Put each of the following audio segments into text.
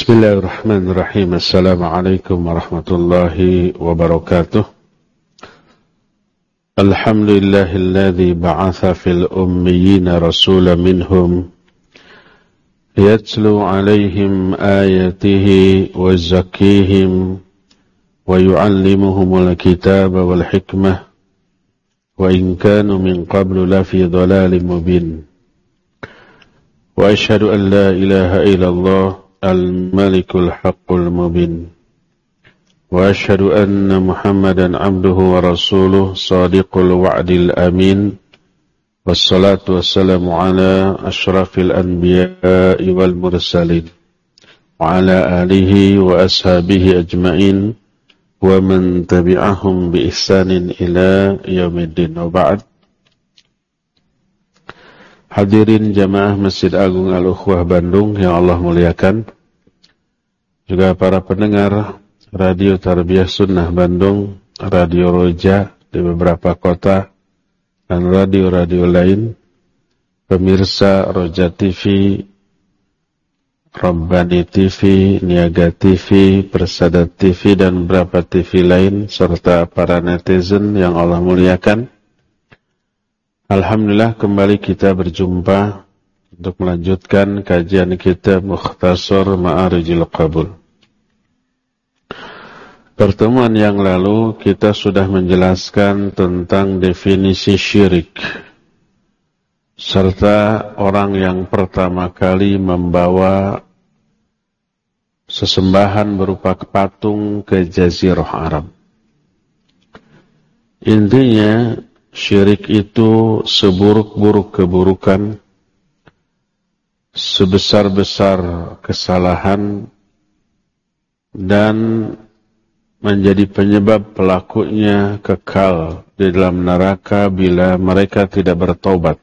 Bismillahirrahmanirrahim. Assalamualaikum warahmatullahi wabarakatuh. Alhamdulillahilladzi ba'atha fil ummiyina rasulan minhum yatlu 'alaihim ayatihi wa yuzakkihim wa yu'allimuhumul kitaba wal hikmah wa in kanu min qablu lafi dhalalin mubin. Wa asyhadu an la ilaha illallah al-malikul haqqul mubin wa asyhadu anna muhammadan abduhu wa rasuluh sadiqul wa'dil amin wassalatu wassalamu ala asyrafil anbiya'i wal mursalin wa ala alihi wa ashabihi ajma'in wa man tabi'ahum bi ihsanin ila yaumiddin. Wa ba'd. Hadirin jamaah Masjid Agung Al-Ukhwah Bandung yang Allah muliakan, juga para pendengar Radio Tarbiyah Sunnah Bandung, Radio Roja di beberapa kota, dan radio-radio lain, pemirsa Roja TV, Rabbani TV, Niaga TV, Persada TV, dan beberapa TV lain, serta para netizen yang Allah muliakan. Alhamdulillah, kembali kita berjumpa untuk melanjutkan kajian kita Mukhtasar Ma'arijil Qabul. Pertemuan yang lalu kita sudah menjelaskan tentang definisi syirik, serta orang yang pertama kali membawa sesembahan berupa patung ke Jazirah Arab. Intinya, syirik itu seburuk-buruk keburukan, sebesar-besar kesalahan, dan menjadi penyebab pelakunya kekal di dalam neraka bila mereka tidak bertaubat.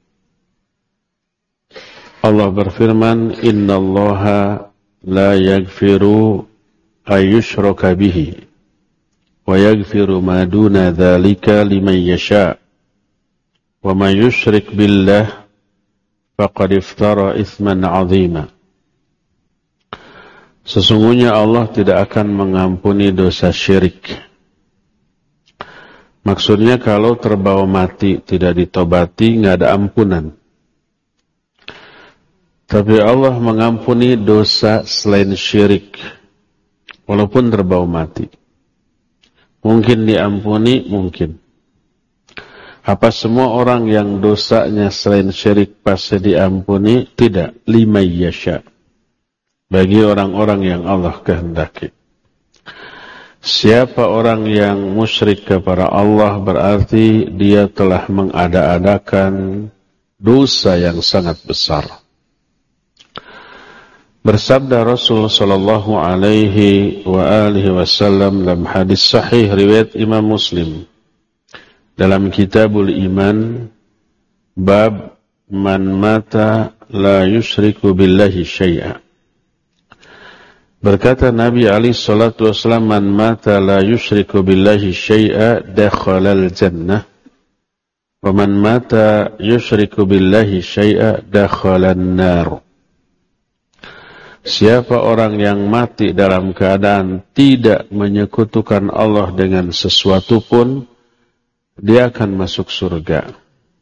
Allah berfirman, "Innallaha la yaghfiru ayyushraka bihi wa yaghfiru ma duna dzalika liman yasha wa man yusyrik billah faqad iftara itsman 'azima." Sesungguhnya Allah tidak akan mengampuni dosa syirik. Maksudnya kalau terbawa mati tidak ditobati, nggak ada ampunan. Tapi Allah mengampuni dosa selain syirik, walaupun terbawa mati. Mungkin diampuni, mungkin. Apa semua orang yang dosanya selain syirik pasti diampuni? Tidak. Liman yasha. Bagi orang-orang yang Allah kehendaki. Siapa orang yang musyrik kepada Allah berarti dia telah mengada-adakan dosa yang sangat besar. Bersabda Rasul sallallahu alaihi wa alihi wasallam dalam hadis sahih riwayat Imam Muslim dalam Kitabul Iman, bab man mata la yusyriku billahi syai'a. Berkata Nabi alaihi salatu wasallam, man mata la yusyriku billahi syai'a dakhalal jannah wa man mata yusyriku billahi syai'a dakhalan nar. Siapa orang yang mati dalam keadaan tidak menyekutukan Allah dengan sesuatu pun, dia akan masuk surga.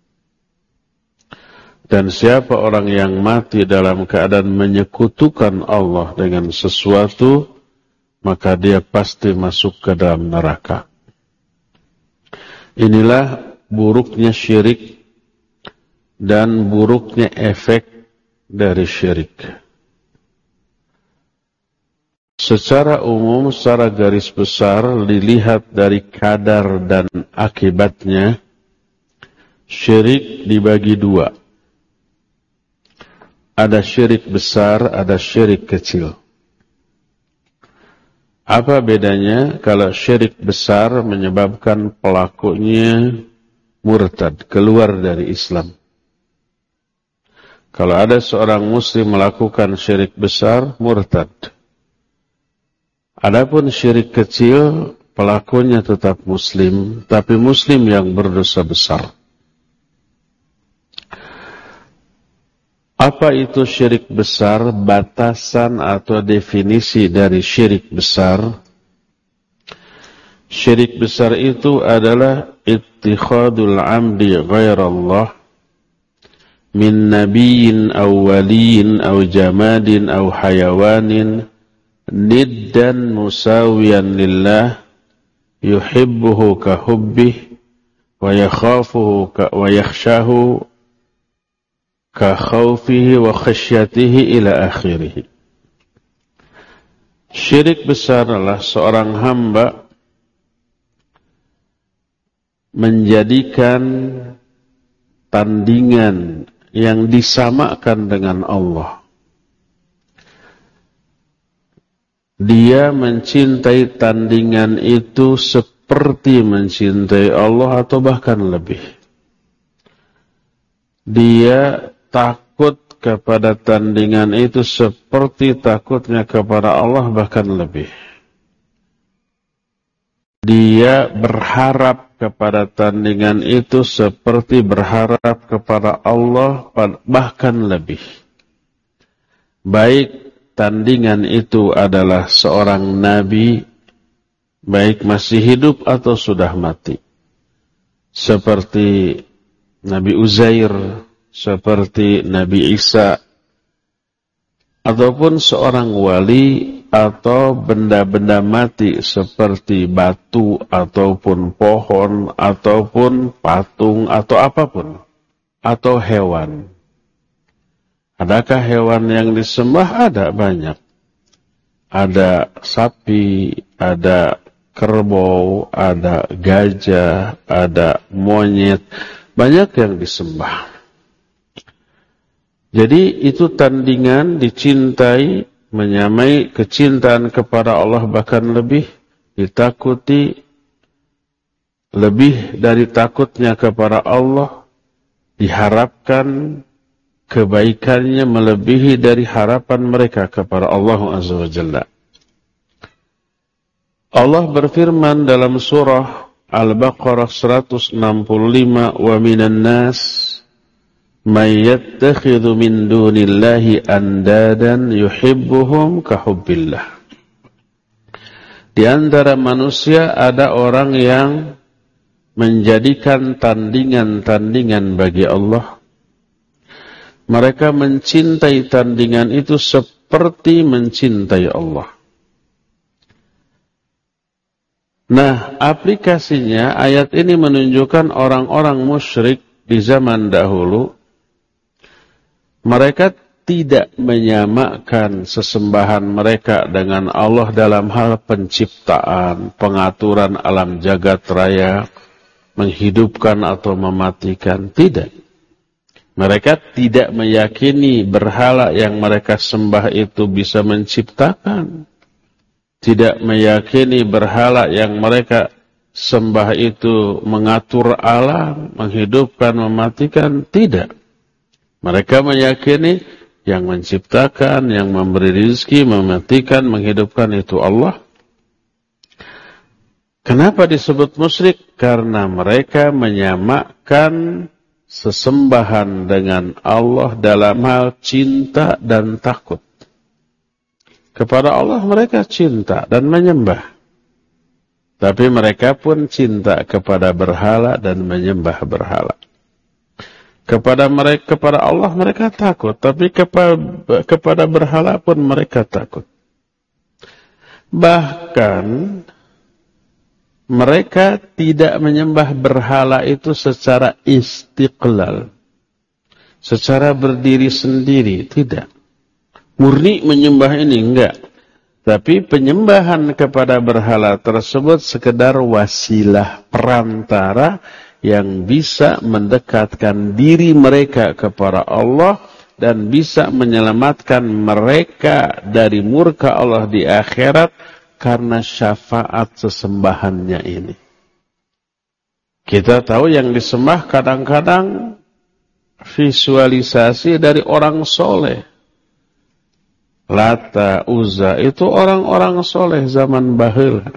Dan siapa orang yang mati dalam keadaan menyekutukan Allah dengan sesuatu, maka dia pasti masuk ke dalam neraka. Inilah buruknya syirik dan buruknya efek dari syirik. Secara umum, secara garis besar, dilihat dari kadar dan akibatnya, syirik dibagi dua. Ada syirik besar, ada syirik kecil. Apa bedanya? Kalau syirik besar menyebabkan pelakunya murtad, keluar dari Islam. Kalau ada seorang muslim melakukan syirik besar, murtad. Adapun syirik kecil, pelakunya tetap muslim, tapi muslim yang berdosa besar. Apa itu syirik besar? Batasan atau definisi dari syirik besar. Syirik besar itu adalah ittikhadul amdi ghairallah min nabiyyin aw waliyin aw jamadin aw hayawanin niddan musawiyan lillah yuhibbuhu ka hubbih wa yakhafuhu wa yakhshahu ka khawfihi wa khasyatihi ila akhirih. Syirik besar adalah seorang hamba menjadikan tandingan yang disamakan dengan Allah. Dia mencintai tandingan itu seperti mencintai Allah atau bahkan lebih. Dia takut kepada tandingan itu seperti takutnya kepada Allah, bahkan lebih. Dia berharap kepada tandingan itu seperti berharap kepada Allah, bahkan lebih. Baik tandingan itu adalah seorang nabi, baik masih hidup atau sudah mati. Seperti Nabi Uzair, seperti Nabi Isa, ataupun seorang wali atau benda-benda mati seperti batu ataupun pohon ataupun patung atau apapun, atau hewan. Adakah hewan yang disembah? Ada, banyak. Ada sapi, ada kerbau, ada gajah, ada monyet, banyak yang disembah. Jadi itu tandingan dicintai, menyamai kecintaan kepada Allah, bahkan lebih ditakuti, lebih dari takutnya kepada Allah, diharapkan kebaikannya melebihi dari harapan mereka kepada Allah Azza wa Jalla. Allah berfirman dalam surah Al-Baqarah 165, wa minan nas may yattakhidhu min dunillahi andadan yuhibbuhum ka hubbillah. Di antara manusia ada orang yang menjadikan tandingan-tandingan bagi Allah. Mereka mencintai tandingan itu seperti mencintai Allah. Nah, aplikasinya ayat ini menunjukkan orang-orang musyrik di zaman dahulu, mereka tidak menyamakan sesembahan mereka dengan Allah dalam hal penciptaan, pengaturan alam jagat raya, menghidupkan atau mematikan. Tidak. Mereka tidak meyakini berhala yang mereka sembah itu bisa menciptakan. Tidak meyakini berhala yang mereka sembah itu mengatur alam, menghidupkan, mematikan. Tidak. Mereka meyakini yang menciptakan, yang memberi rezeki, mematikan, menghidupkan itu Allah. Kenapa disebut musyrik? Karena mereka menyamakan sesembahan dengan Allah dalam hal cinta dan takut. Kepada Allah mereka cinta dan menyembah. Tapi mereka pun cinta kepada berhala dan menyembah berhala. Kepada Allah mereka takut, tapi kepada berhala pun mereka takut. Bahkan mereka tidak menyembah berhala itu secara istiqlal, secara berdiri sendiri, tidak. Murni menyembah ini, enggak. Tapi penyembahan kepada berhala tersebut sekedar wasilah perantara yang bisa mendekatkan diri mereka kepada Allah dan bisa menyelamatkan mereka dari murka Allah di akhirat karena syafaat sesembahannya ini. Kita tahu yang disembah kadang-kadang visualisasi dari orang soleh. Lata, Uzza itu orang-orang soleh zaman baheula.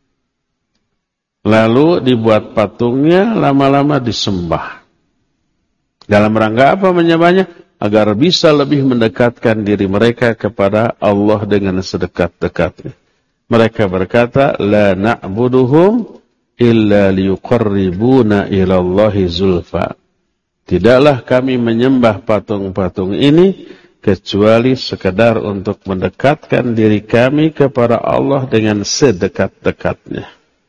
Lalu dibuat patungnya, lama-lama disembah. Dalam rangka apa menyembahnya? agar bisa lebih mendekatkan diri mereka kepada Allah dengan sedekat-dekatnya. Mereka berkata, la na'buduhum illa liyuqarribuna ilallahi zulfa. Tidaklah kami menyembah patung-patung ini kecuali sekedar untuk mendekatkan diri kami kepada Allah dengan sedekat-dekatnya.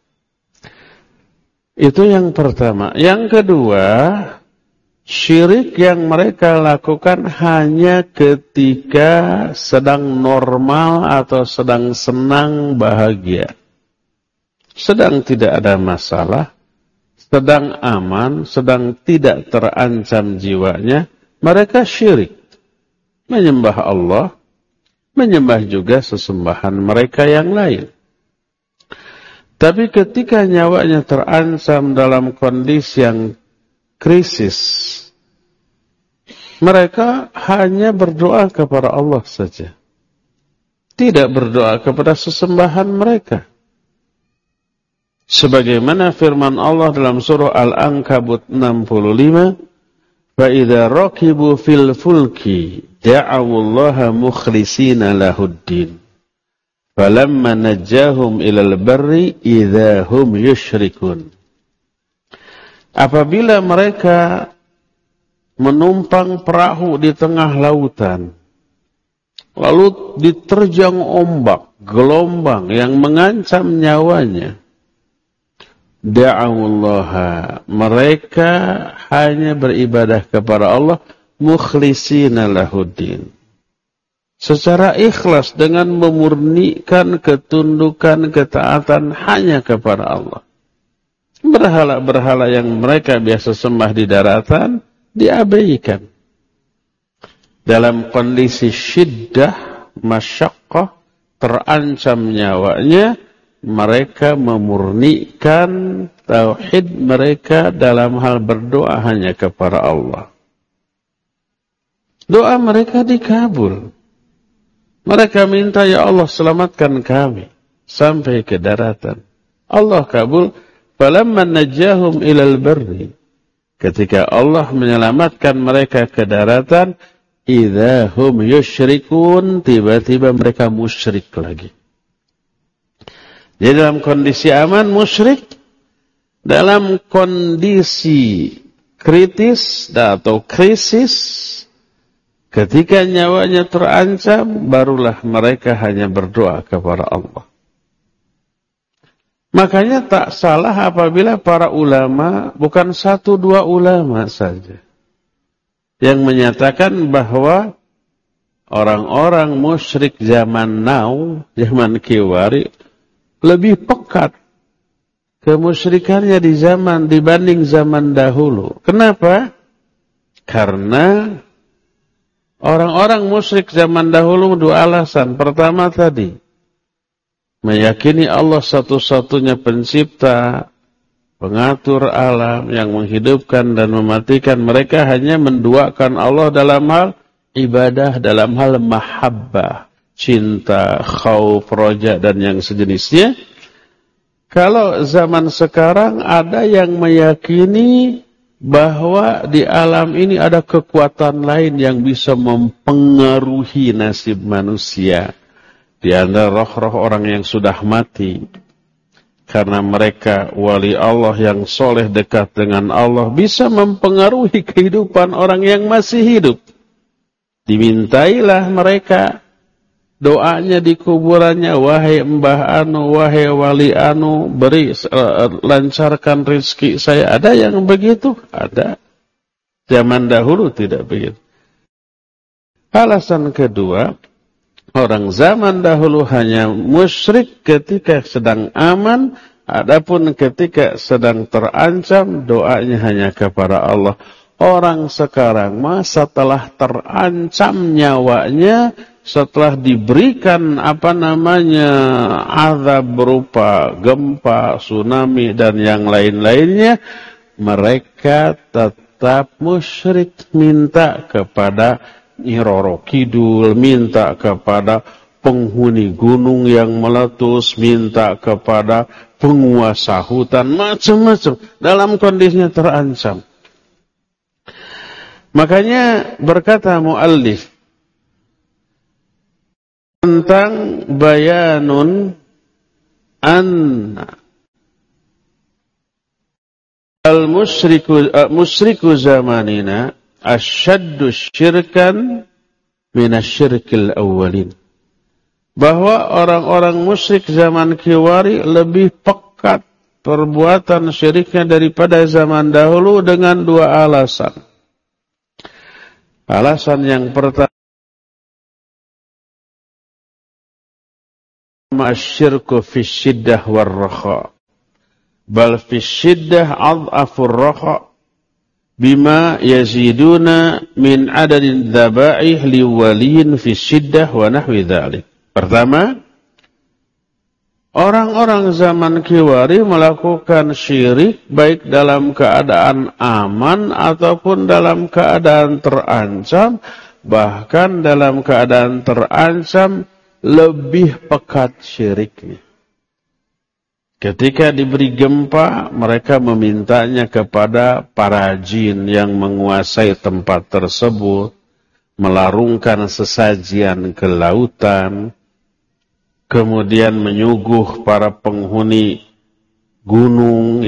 Itu yang pertama. Yang kedua, syirik yang mereka lakukan hanya ketika sedang normal atau sedang senang bahagia. Sedang tidak ada masalah, sedang aman, sedang tidak terancam jiwanya, mereka syirik. Menyembah Allah, menyembah juga sesembahan mereka yang lain. Tapi ketika nyawanya terancam dalam kondisi yang krisis, mereka hanya berdoa kepada Allah saja. Tidak berdoa kepada sesembahan mereka. Sebagaimana firman Allah dalam surah Al-Ankabut 65, فَإِذَا رَكِبُوا فِي الْفُلْكِ دَعَوُوا اللَّهَ مُخْلِصِينَ لَهُ الدِّينَ فَلَمَّا نَجَّاهُمْ إِلَى الْبَرِّ إِذَا هُمْ يُشْرِكُونَ. Apabila mereka menumpang perahu di tengah lautan, lalu diterjang ombak, gelombang yang mengancam nyawanya, da'awullaha, mereka hanya beribadah kepada Allah mukhlishina lahuddin, secara ikhlas dengan memurnikan ketundukan ketaatan hanya kepada Allah. Berhala-berhala yang mereka biasa sembah di daratan diabaikan. Dalam kondisi syiddah, masyaqqah, terancam nyawanya, mereka memurnikan tauhid mereka dalam hal berdoa hanya kepada Allah. Doa mereka dikabul. Mereka minta, ya Allah selamatkan kami sampai ke daratan. Allah kabul. Falamma najjahum ilal barri. Ketika Allah menyelamatkan mereka ke daratan, idza hum yusyrikun, tiba-tiba mereka musyrik lagi. Jadi dalam kondisi aman musyrik, dalam kondisi kritis atau krisis, ketika nyawanya terancam, barulah mereka hanya berdoa kepada Allah. Makanya tak salah apabila para ulama, bukan satu dua ulama saja, yang menyatakan bahwa orang-orang musyrik zaman now, zaman kiwari, lebih pekat kemusyrikannya di zaman dibanding zaman dahulu. Kenapa? Karena orang-orang musyrik zaman dahulu dua alasan. Pertama tadi, meyakini Allah satu-satunya pencipta, pengatur alam yang menghidupkan dan mematikan. Mereka hanya menduakan Allah dalam hal ibadah, dalam hal mahabbah, cinta, khauf, roja, dan yang sejenisnya. Kalau zaman sekarang ada yang meyakini bahwa di alam ini ada kekuatan lain yang bisa mempengaruhi nasib manusia. Di antara roh-roh orang yang sudah mati. Karena mereka wali Allah yang soleh dekat dengan Allah bisa mempengaruhi kehidupan orang yang masih hidup. Dimintailah mereka doanya di kuburannya, wahai Mbah Anu, wahai Wali Anu, beri lancarkan rezeki saya. Ada yang begitu? Ada. Zaman dahulu tidak begitu. Alasan kedua, orang zaman dahulu hanya musyrik ketika sedang aman, adapun ketika sedang terancam, doanya hanya kepada Allah. Orang sekarang setelah terancam nyawanya, setelah diberikan azab berupa gempa, tsunami, dan yang lain-lainnya, mereka tetap musyrik, minta kepada Nyi Roro Kidul, minta kepada penghuni gunung yang meletus, minta kepada penguasa hutan, macam-macam, dalam kondisinya terancam. Makanya berkata muallif tentang bayanun anna al-musyriku zamanina asyaddu syirkan minasyirkil awwalin. Bahwa orang-orang musyrik zaman kiwari lebih pekat perbuatan syiriknya daripada zaman dahulu dengan dua alasan. Alasan yang pertama, asyirku fi syiddah war rakha. Bal fi syiddah adhafur rakha bima yaziduna min adadin dzabaih liwaliyin fi syiddah wa nahwi dzalik. Pertama, orang-orang zaman kiwari melakukan syirik baik dalam keadaan aman ataupun dalam keadaan terancam, bahkan dalam keadaan terancam lebih pekat syiriknya. Ketika diberi gempa, mereka memintanya kepada para jin yang menguasai tempat tersebut, melarungkan sesajian ke lautan, kemudian menyuguh para penghuni gunung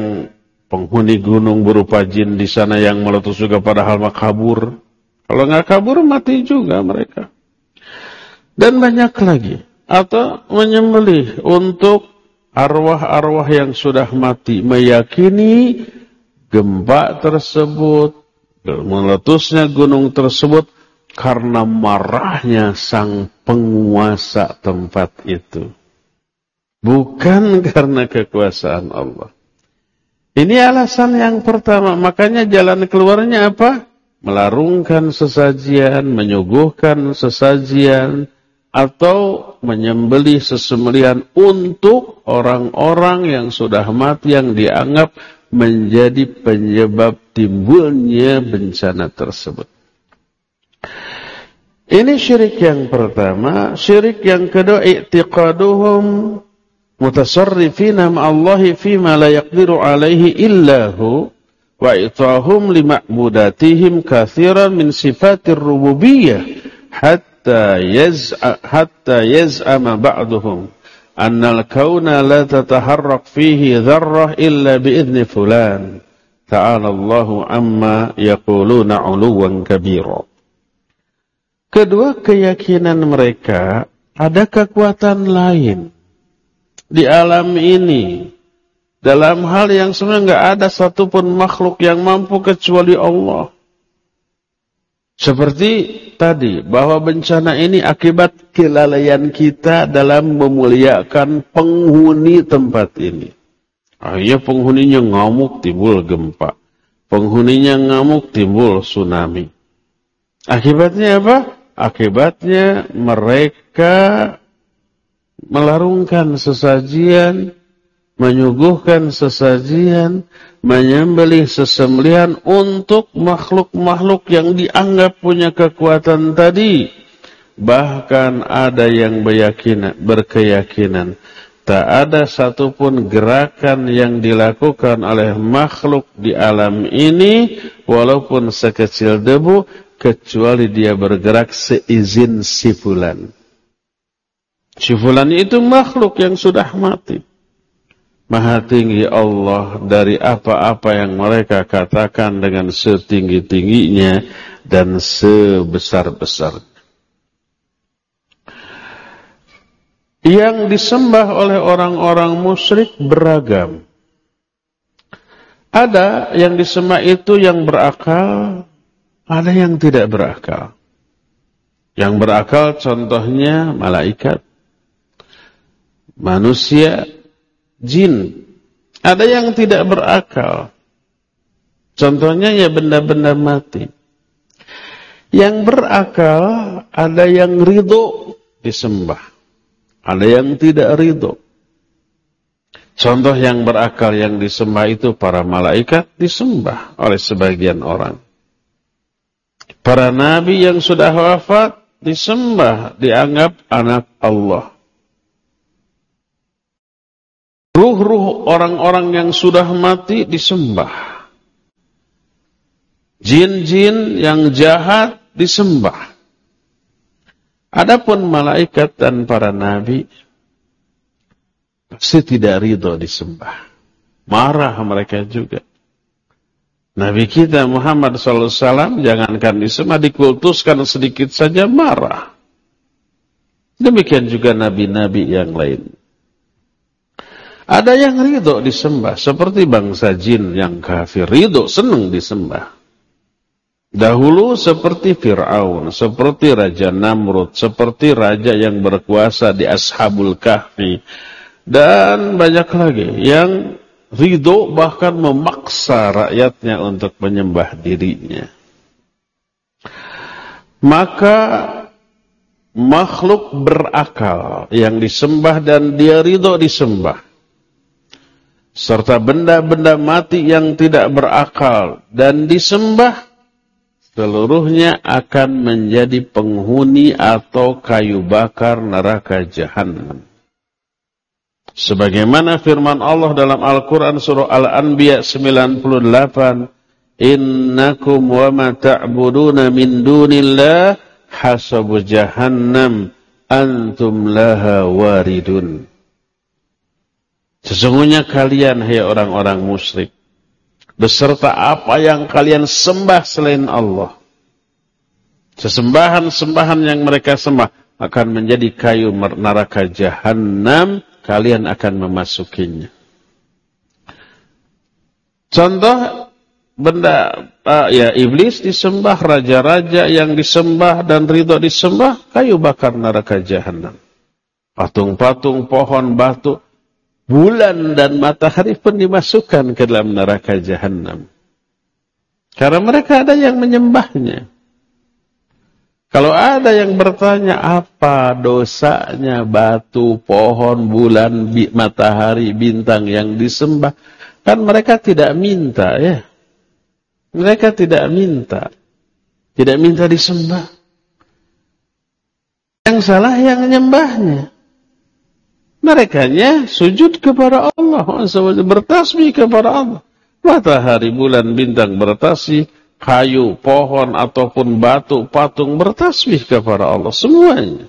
berupa jin di sana yang meletus juga padahal mah kabur. Kalau nggak kabur, mati juga mereka. Dan banyak lagi. Atau menyembelih untuk arwah-arwah yang sudah mati, meyakini gempa tersebut, meletusnya gunung tersebut karena marahnya sang penguasa tempat itu. Bukan karena kekuasaan Allah. Ini alasan yang pertama. Makanya jalan keluarnya apa? Melarungkan sesajian, menyuguhkan sesajian, atau menyembelih sesembelihan untuk orang-orang yang sudah mati yang dianggap menjadi penyebab timbulnya bencana tersebut. Ini syirik yang pertama. Syirik yang kedua, i'tiqaduhum mutasarrifina ma'allahi fima la yaqdiru alaihi illahu wa itahum lima'budatihim kathiran min sifatir rububiyah hatta yaz'ama ba'duhum annal kauna la tataharrak fihi dharrah illa bi'idni fulan ta'ala Allahu amma yaquluna 'uluwan kabira. Kedua, keyakinan mereka ada kekuatan lain di alam ini dalam hal yang sebenarnya enggak ada satupun makhluk yang mampu kecuali Allah. Seperti tadi, bahwa bencana ini akibat kelalaian kita dalam memuliakan penghuni tempat ini. Akhirnya penghuninya ngamuk, timbul gempa. Penghuninya ngamuk, timbul tsunami. Akibatnya apa? Akibatnya mereka melarungkan sesajian, menyuguhkan sesajian, menyembelih sesembelihan untuk makhluk-makhluk yang dianggap punya kekuatan tadi. Bahkan ada yang berkeyakinan tak ada satupun gerakan yang dilakukan oleh makhluk di alam ini walaupun sekecil debu kecuali dia bergerak seizin si fulan. Si fulan itu makhluk yang sudah mati. Maha tinggi Allah dari apa-apa yang mereka katakan dengan setinggi-tingginya dan sebesar-besarnya. Yang disembah oleh orang-orang musyrik beragam. Ada yang disembah itu yang berakal, ada yang tidak berakal. Yang berakal contohnya malaikat, manusia, jin. Ada yang tidak berakal. Contohnya ya benda-benda mati. Yang berakal ada yang ridho disembah. Ada yang tidak ridho. Contoh yang berakal yang disembah itu para malaikat disembah oleh sebagian orang. Para nabi yang sudah wafat disembah, dianggap anak Allah. Ruh-ruh orang-orang yang sudah mati disembah. Jin-jin yang jahat disembah. Adapun malaikat dan para nabi pasti tidak ridho disembah. Marah mereka juga. Nabi kita Muhammad SAW jangankan disembah, dikultuskan sedikit saja marah. Demikian juga nabi-nabi yang lain. Ada yang ridho disembah, seperti bangsa jin yang kafir, ridho, senang disembah. Dahulu seperti Fir'aun, seperti Raja Namrud, seperti raja yang berkuasa di Ashabul Kahfi, dan banyak lagi yang ridho bahkan memaksa rakyatnya untuk menyembah dirinya. Maka makhluk berakal yang disembah dan dia ridho disembah, serta benda-benda mati yang tidak berakal dan disembah, seluruhnya akan menjadi penghuni atau kayu bakar neraka Jahannam. Sebagaimana firman Allah dalam Al-Quran surah Al-Anbiya 98, Innakum wa ma ta'buduna min dunillah hasabu jahannam antum laha waridun. Sesungguhnya kalian, hai orang-orang musyrik, beserta apa yang kalian sembah selain Allah, sesembahan-sembahan yang mereka sembah akan menjadi kayu neraka Jahannam, kalian akan memasukinya. Contoh benda iblis disembah, raja-raja yang disembah dan ridho disembah, kayu bakar neraka Jahannam. Patung-patung, pohon, batu, bulan dan matahari pun dimasukkan ke dalam neraka Jahannam. Karena mereka ada yang menyembahnya. Kalau ada yang bertanya apa dosanya batu, pohon, bulan, matahari, bintang yang disembah, kan mereka tidak minta ya. Mereka tidak minta disembah. Yang salah yang menyembahnya. Merekanya sujud kepada Allah, bertasbih kepada Allah. Matahari, bulan, bintang bertasbih, kayu, pohon, ataupun batu, patung bertasbih kepada Allah. Semuanya.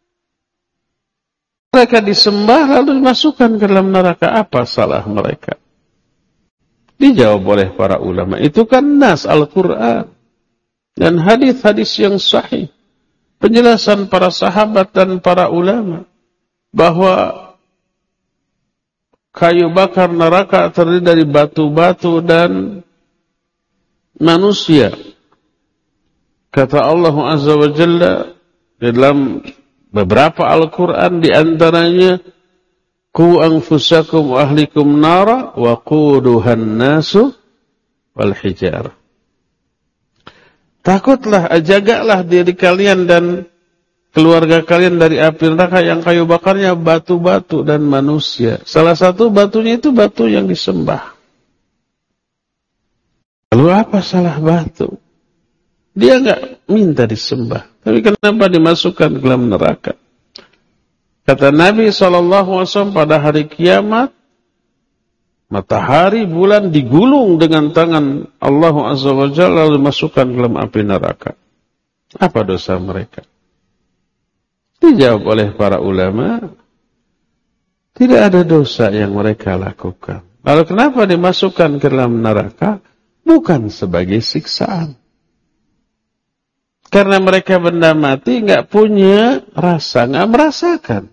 Mereka disembah lalu dimasukkan ke dalam neraka. Apa salah mereka? Dijawab oleh para ulama. Itu kan nas Al-Quran. Dan hadis-hadis yang sahih. Penjelasan para sahabat dan para ulama. Bahwa kayu bakar neraka terdiri dari batu-batu dan manusia. Kata Allah Azza wa Jalla dalam beberapa Al-Quran, di antaranya Qu anfusakum wa ahlikum nara wa quduhan nasu wal hijar. Takutlah, jagalah diri kalian dan keluarga kalian dari api neraka yang kayu bakarnya batu-batu dan manusia. Salah satu batunya itu batu yang disembah. Lalu apa salah batu? Dia enggak minta disembah. Tapi kenapa dimasukkan ke dalam neraka? Kata Nabi SAW, pada hari kiamat, matahari, bulan digulung dengan tangan Allah Azza wa Jalla lalu dimasukkan ke dalam api neraka. Apa dosa mereka? Dijawab oleh para ulama, tidak ada dosa yang mereka lakukan. Lalu kenapa dimasukkan ke dalam neraka? Bukan sebagai siksaan. Karena mereka benda mati, nggak punya rasa, nggak merasakan.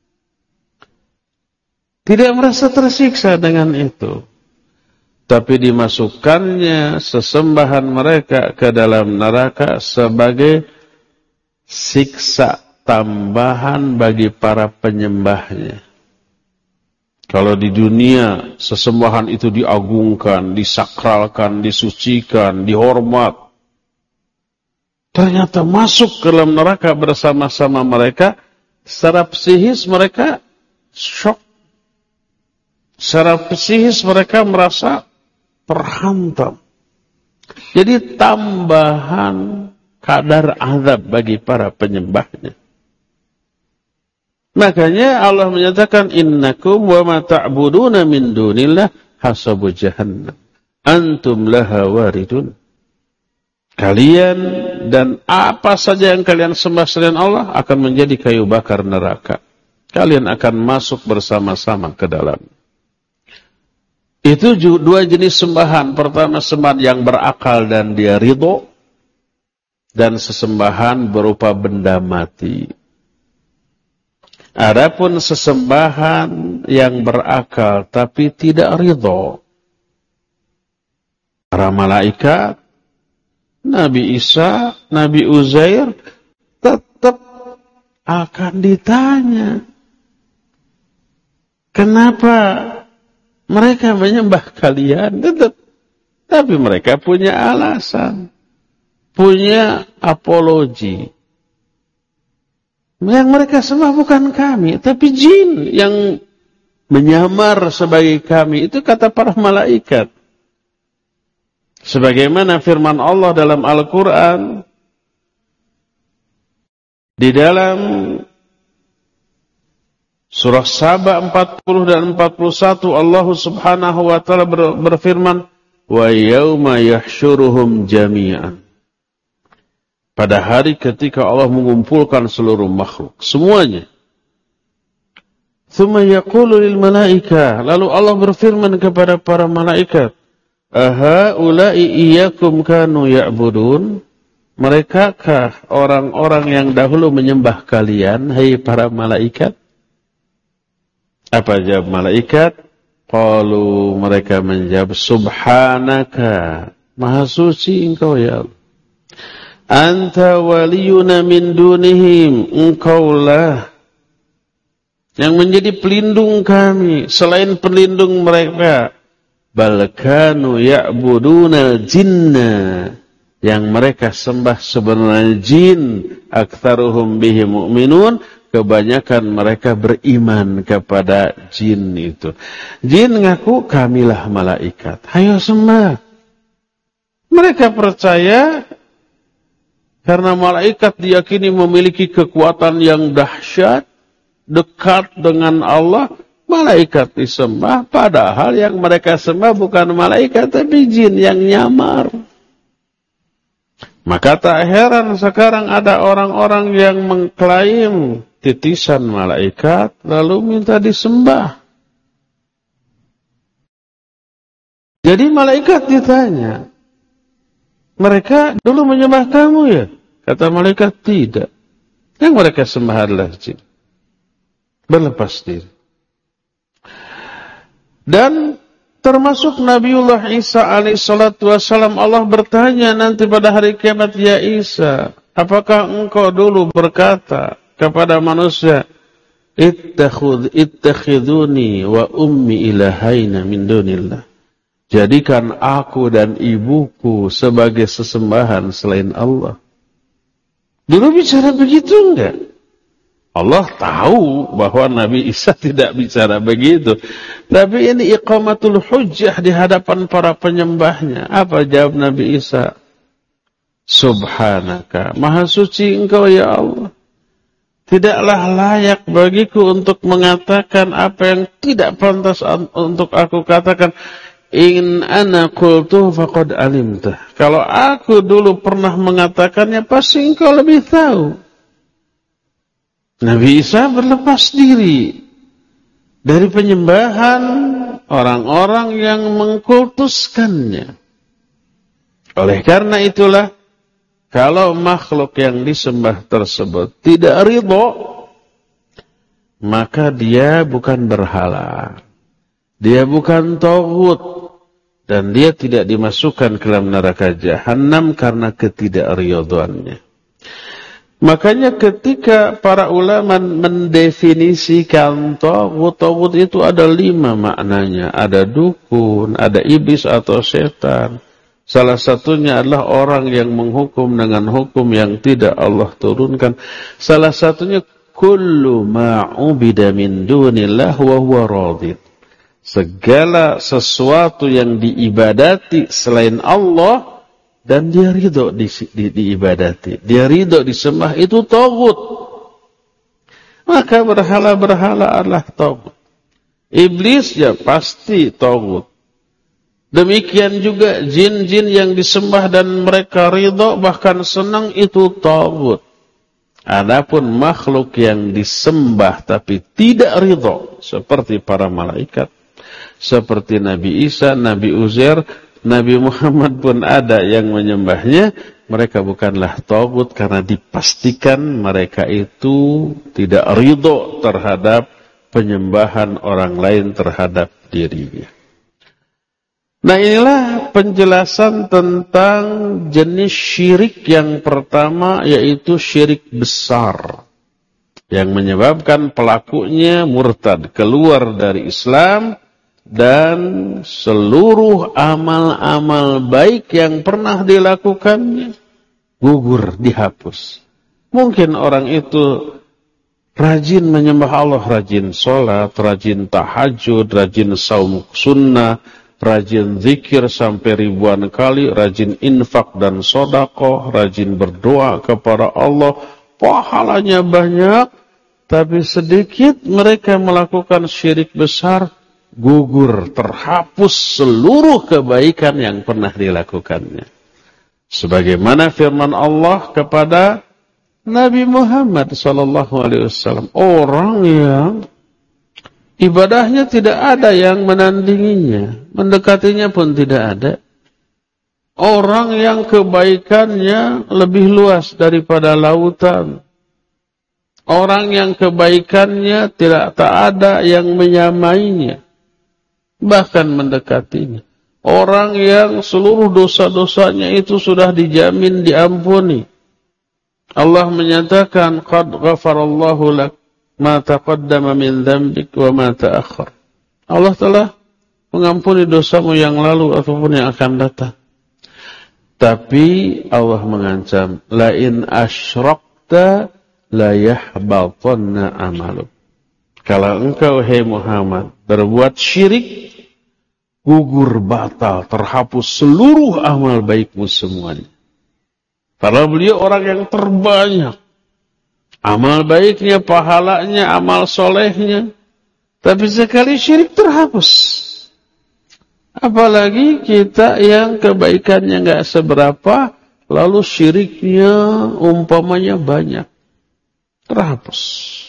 Tidak merasa tersiksa dengan itu. Tapi dimasukkannya sesembahan mereka ke dalam neraka sebagai siksa tambahan bagi para penyembahnya. Kalau di dunia sesembahan itu diagungkan, disakralkan, disucikan, dihormat, ternyata masuk ke dalam neraka bersama-sama mereka, secara psikis mereka syok. Secara psikis mereka merasa terhantam. Jadi tambahan kadar azab bagi para penyembahnya. Makanya Allah menyatakan innakum wa ma ta'buduna min dunillah hasabu jahannam antum laha waridun. Kalian dan apa saja yang kalian sembah selain Allah akan menjadi kayu bakar neraka. Kalian akan masuk bersama-sama ke dalam. Itu dua jenis sembahan. Pertama, sembahan yang berakal dan dia ridho. Dan sesembahan berupa benda mati. Adapun sesembahan yang berakal tapi tidak ridho. Para malaikat, Nabi Isa, Nabi Uzair tetap akan ditanya. Kenapa mereka menyembah kalian? Tetap. Tapi mereka punya alasan. Punya apologi. Yang mereka sembah bukan kami, tapi jin yang menyamar sebagai kami. Itu kata para malaikat. Sebagaimana firman Allah dalam Al-Quran, di dalam surah Saba 40 dan 41, Allah subhanahu wa ta'ala berfirman, wa yawma yahsyuruhum jami'an. Pada hari ketika Allah mengumpulkan seluruh makhluk, semuanya. Thumma yaqulu lil malaika, lalu Allah berfirman kepada para malaikat, ahaula'i iyyakum kanu ya'budun? Merekakah orang-orang yang dahulu menyembah kalian, hai para malaikat? Apa jawab malaikat? Qalu, mereka menjawab, subhanaka, maha suci engkau ya Allah. Anta waliyuna min dunihim, engkaulah yang menjadi pelindung kami selain pelindung mereka. Bal kanu ya'budunal jinna, yang mereka sembah sebenarnya jin. Aktsaruhum bihi mu'minun, kebanyakan mereka beriman kepada jin itu. Jin ngaku kamilah malaikat, ayo sembah. Mereka percaya karena malaikat diyakini memiliki kekuatan yang dahsyat, dekat dengan Allah. Malaikat disembah, padahal yang mereka sembah bukan malaikat, tapi jin yang nyamar. Maka tak heran sekarang ada orang-orang yang mengklaim titisan malaikat, lalu minta disembah. Jadi malaikat ditanya, mereka dulu menyembah kamu ya? Kata malaikat, tidak. Yang mereka sembah adalah jin. Berlepas diri. Dan termasuk Nabiullah Isa alaihissalatu wassalam, Allah bertanya nanti pada hari kiamat, ya Isa, apakah engkau dulu berkata kepada manusia, ittakhiduni wa ummi ilahaina min dunillah, jadikan aku dan ibuku sebagai sesembahan selain Allah. Dulu bicara begitu enggak? Allah tahu bahwa Nabi Isa tidak bicara begitu. Tapi ini iqamatul hujjah di hadapan para penyembahnya. Apa jawab Nabi Isa? Subhanaka, maha suci engkau ya Allah. Tidaklah layak bagiku untuk mengatakan apa yang tidak pantas untuk aku katakan. In ana qultu faqad alimtah. Kalau aku dulu pernah mengatakannya, pasti engkau lebih tahu. Nabi Isa berlepas diri dari penyembahan orang-orang yang mengkultuskannya. Oleh karena itulah, kalau makhluk yang disembah tersebut tidak ridho, maka dia bukan berhala, dia bukan taghut, dan dia tidak dimasukkan ke dalam neraka jahanam karena ketidakridhoannya. Makanya ketika para ulama mendefinisikan taghut itu ada 5 maknanya. Ada dukun, ada iblis atau setan. Salah satunya adalah orang yang menghukum dengan hukum yang tidak Allah turunkan. Salah satunya kullu ma'ubida min dunillah wa huwa radid. Segala sesuatu yang diibadati selain Allah dan dia ridho diibadati, dia ridho disembah, itu taghut. Maka berhala-berhala adalah taghut. Iblis ya pasti taghut. Demikian juga jin-jin yang disembah dan mereka ridho bahkan senang, itu taghut. Adapun makhluk yang disembah tapi tidak ridho, seperti para malaikat, seperti Nabi Isa, Nabi Uzair, Nabi Muhammad pun ada yang menyembahnya, mereka bukanlah taghut karena dipastikan mereka itu tidak ridho terhadap penyembahan orang lain terhadap dirinya. Nah, inilah penjelasan tentang jenis syirik yang pertama, yaitu syirik besar, yang menyebabkan pelakunya murtad, keluar dari Islam, dan seluruh amal-amal baik yang pernah dilakukannya gugur, dihapus. Mungkin orang itu rajin menyembah Allah, rajin sholat, rajin tahajud, rajin saum sunnah, rajin zikir sampai ribuan kali, rajin infak dan sedekah, rajin berdoa kepada Allah, pahalanya banyak, tapi sedikit mereka melakukan syirik besar, gugur, terhapus seluruh kebaikan yang pernah dilakukannya. Sebagaimana firman Allah kepada Nabi Muhammad SAW, orang yang ibadahnya tidak ada yang menandinginya, mendekatinya pun tidak ada. Orang yang kebaikannya lebih luas daripada lautan. Orang yang kebaikannya tak ada yang menyamainya, bahkan mendekatinya. Orang yang seluruh dosa-dosanya itu sudah dijamin diampuni. Allah menyatakan, qad ghafarallahu lak ma taqaddama min dzambik wa ma ta'akhkhar. Allah telah mengampuni dosamu yang lalu ataupun yang akan datang. Tapi Allah mengancam, la in asyrakta la yahbatanna amaluk. Kalau engkau, hai Muhammad, berbuat syirik, gugur, batal, terhapus seluruh amal baikmu semuanya. Padahal beliau orang yang terbanyak amal baiknya, pahalanya, amal solehnya, tapi sekali syirik terhapus. Apalagi kita yang kebaikannya nggak seberapa, lalu syiriknya umpamanya banyak, terhapus.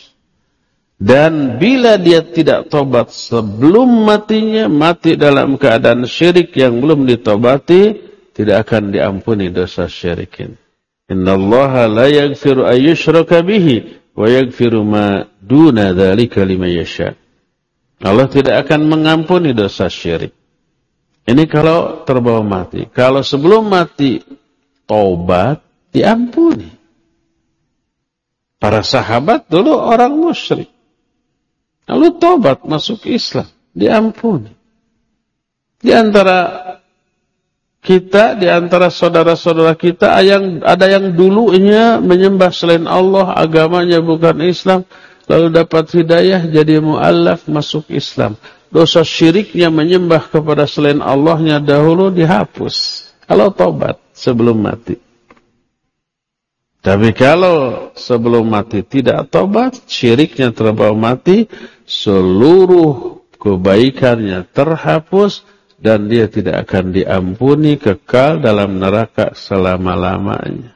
Dan bila dia tidak tobat sebelum matinya, mati dalam keadaan syirik yang belum ditobati, tidak akan diampuni dosa syirikin. Innallaha la yaghfiru ayyushraka bihi wa yaghfiru ma duna dzalika liman yasha. Allah tidak akan mengampuni dosa syirik. Ini kalau terbawa mati. Kalau sebelum mati taubat, diampuni. Para sahabat dulu orang musyrik, lalu taubat masuk Islam, diampuni. Di antara kita, di antara saudara-saudara kita, ada yang dulunya menyembah selain Allah, agamanya bukan Islam, lalu dapat hidayah jadi mu'allaf, masuk Islam. Dosa syiriknya menyembah kepada selain Allahnya dahulu dihapus kalau taubat sebelum mati. Tapi kalau sebelum mati tidak taubat, syiriknya terbawa mati, seluruh kebaikannya terhapus, dan dia tidak akan diampuni, kekal dalam neraka selama-lamanya.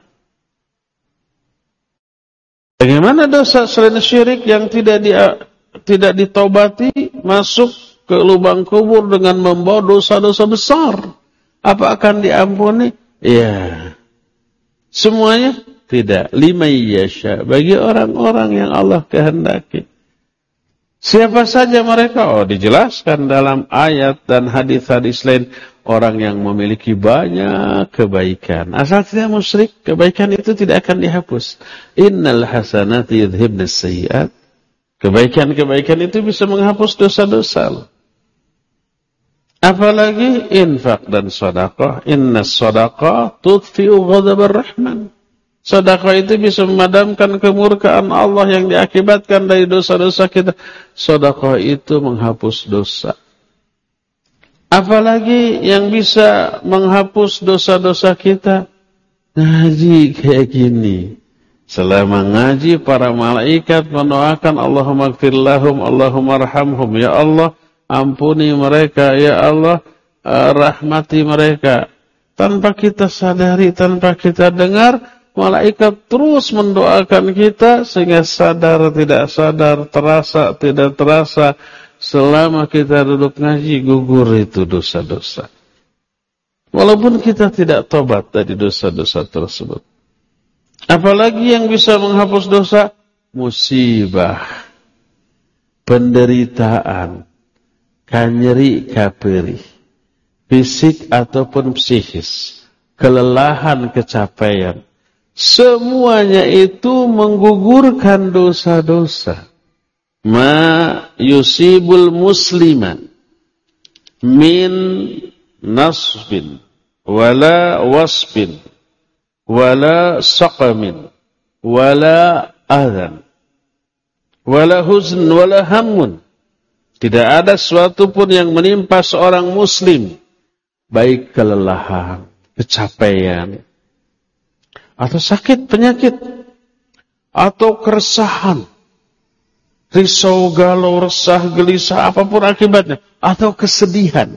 Bagaimana dosa selain syirik yang tidak ditobati, masuk ke lubang kubur dengan membawa dosa-dosa besar? Apa akan diampuni? Ya, semuanya tidak. Liman yasha, bagi orang-orang yang Allah kehendaki. Siapa saja mereka? Oh, dijelaskan dalam ayat dan hadis-hadis lain. Orang yang memiliki banyak kebaikan, asal tidak musyrik, kebaikan itu tidak akan dihapus. Innal hasanati yudhibnas sayyi'at. Kebaikan-kebaikan itu bisa menghapus dosa-dosa. Apalagi infak dan sedekah. Innas sedekah tudfi'u ghadabar rahman. Sedekah itu bisa memadamkan kemurkaan Allah yang diakibatkan dari dosa-dosa kita. Sedekah itu menghapus dosa. Apalagi yang bisa menghapus dosa-dosa kita? Ngaji kayak gini. Selama ngaji, para malaikat mendoakan, Allahumma gfir lahum, Allahumma arhamhum. Ya Allah, ampuni mereka. Ya Allah, rahmati mereka. Tanpa kita sadari, tanpa kita dengar, malaikat terus mendoakan kita sehingga sadar tidak sadar, terasa tidak terasa, selama kita duduk ngaji gugur itu dosa-dosa. Walaupun kita tidak tobat dari dosa-dosa tersebut. Apalagi yang bisa menghapus dosa? Musibah, penderitaan, kanyeri kaperi, fisik ataupun psikis, kelelahan, kecapean. Semuanya itu menggugurkan dosa-dosa. Ma yusibul musliman min nasbin wala wasbin wala saqamin wala adhan wala huzn wala hammun. Tidak ada sesuatu pun yang menimpa seorang muslim, baik kelelahan, kecapean, atau sakit penyakit, atau keresahan, risau, galau, resah, gelisah, apapun akibatnya, atau kesedihan.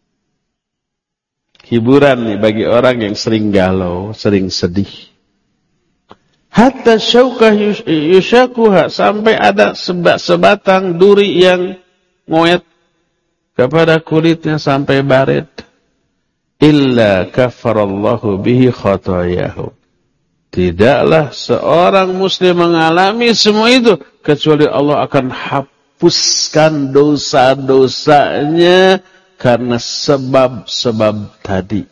Hiburan nih bagi orang yang sering galau, sering sedih. Hatta syaukah yushakuha, sampai ada sebatang duri yang ngoet kepada kulitnya sampai baret. Illa kafarallahu bihi khatayahu. Tidaklah seorang muslim mengalami semua itu kecuali Allah akan hapuskan dosa-dosanya karena sebab-sebab tadi.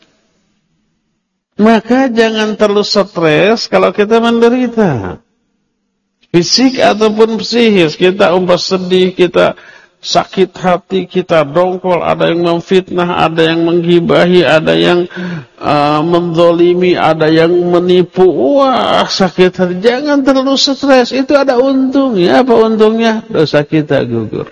Maka jangan terlalu stres kalau kita menderita. Fisik ataupun psikis, kita sedih, kita sakit hati, kita dongkol, ada yang memfitnah, ada yang menggibahi, ada yang menzalimi, ada yang menipu. Wah, sakit hati. Jangan terlalu stres, itu ada untungnya. Apa untungnya? Dosa kita gugur.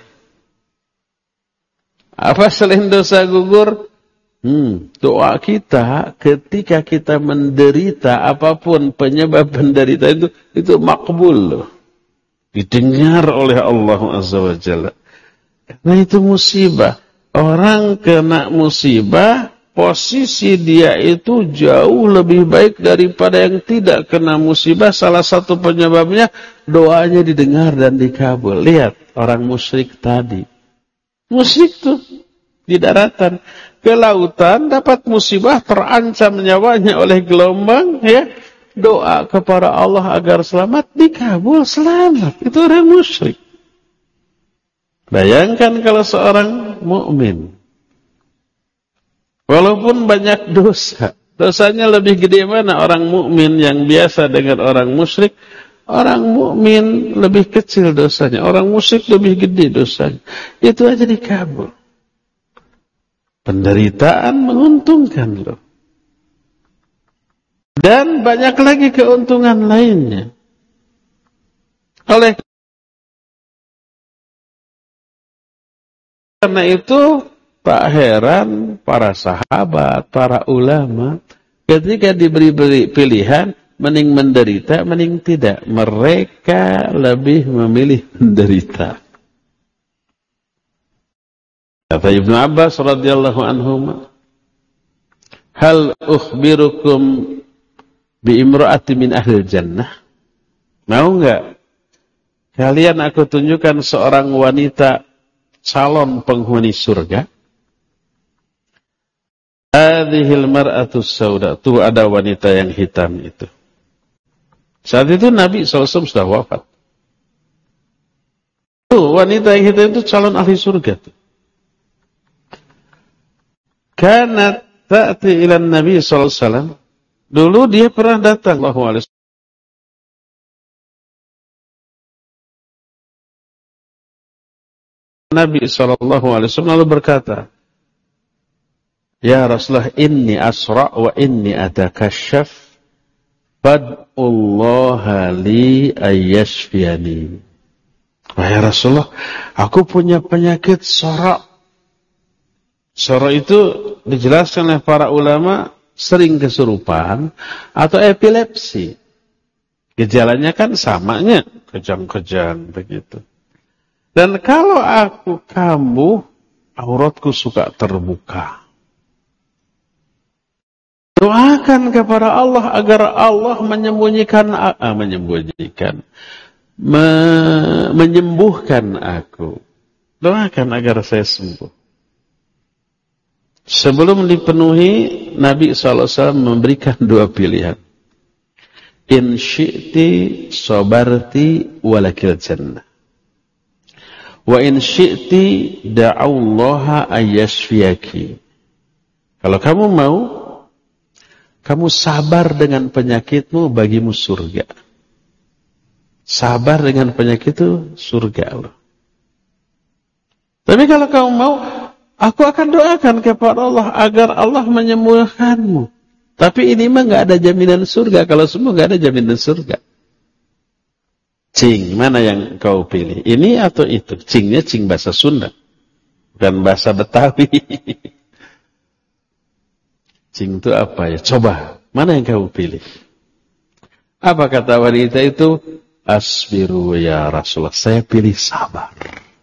Apa selain dosa gugur? Doa kita ketika kita menderita, apapun penyebab menderita itu makbul loh. Didengar oleh Allah Azza wa Jalla. Karena itu musibah. Orang kena musibah, posisi dia itu jauh lebih baik daripada yang tidak kena musibah. Salah satu penyebabnya doanya didengar dan dikabul. Lihat orang musyrik tadi. Musyrik tuh di daratan, ke lautan dapat musibah, terancam nyawanya oleh gelombang, ya. Doa kepada Allah agar selamat, dikabul, selamat. Itu orang musyrik. Bayangkan kalau seorang mukmin, walaupun banyak dosa, dosanya lebih gede mana orang mukmin yang biasa dengan orang musyrik? Orang mukmin lebih kecil dosanya, orang musyrik lebih gede dosanya. Itu aja dikabul. Penderitaan menguntungkan loh. Dan banyak lagi keuntungan lainnya. Oleh karena itu, tak heran para sahabat, para ulama, ketika diberi pilihan, mending menderita, mending tidak. Mereka lebih memilih menderita. Kata Ibnu Abbas radhiyallahu anhuma, hal ukhbirukum bi imra'ati min ahli jannah? Mau enggak kalian aku tunjukkan seorang wanita calon penghuni surga? Hadhil mar'atu sauda, tuh ada wanita yang hitam itu. Saat itu Nabi SAW sudah wafat. Tuh wanita yang hitam itu calon ahli surga tuh. Kanat ta'ti ila Nabi SAW. Dulu dia pernah datang Nabi SAW lalu berkata, ya Rasulullah, inni asra' wa inni atakashaf fad'ullaha li ayyashfiyani. Wahai Rasulullah, aku punya penyakit sara'. Sara' itu dijelaskan oleh para ulama sering kesurupan atau epilepsi. Gejalanya kan samanya, kejang-kejang begitu. Dan kalau aku kambuh, auratku suka terbuka. Doakan kepada Allah agar Allah menyembuhkan aku. Doakan agar saya sembuh. Sebelum dipenuhi, Nabi SAW memberikan dua pilihan. In syi'ti sabarti walakil jannah. Wa in syi'ti da'allaha ayyashfiyaki. Kalau kamu mau, kamu sabar dengan penyakitmu, bagimu surga. Sabar dengan penyakit itu surga Allah. Tapi kalau kamu mau, aku akan doakan kepada Allah agar Allah menyembuhkanmu. Tapi ini mah nggak ada jaminan surga. Kalau semua nggak ada jaminan surga. Cing, mana yang kau pilih? Ini atau itu? Cingnya cing bahasa Sunda, bukan bahasa Betawi. Cing itu apa ya? Coba, mana yang kau pilih? Apa kata wanita itu? Asbiru ya Rasulullah, saya pilih sabar.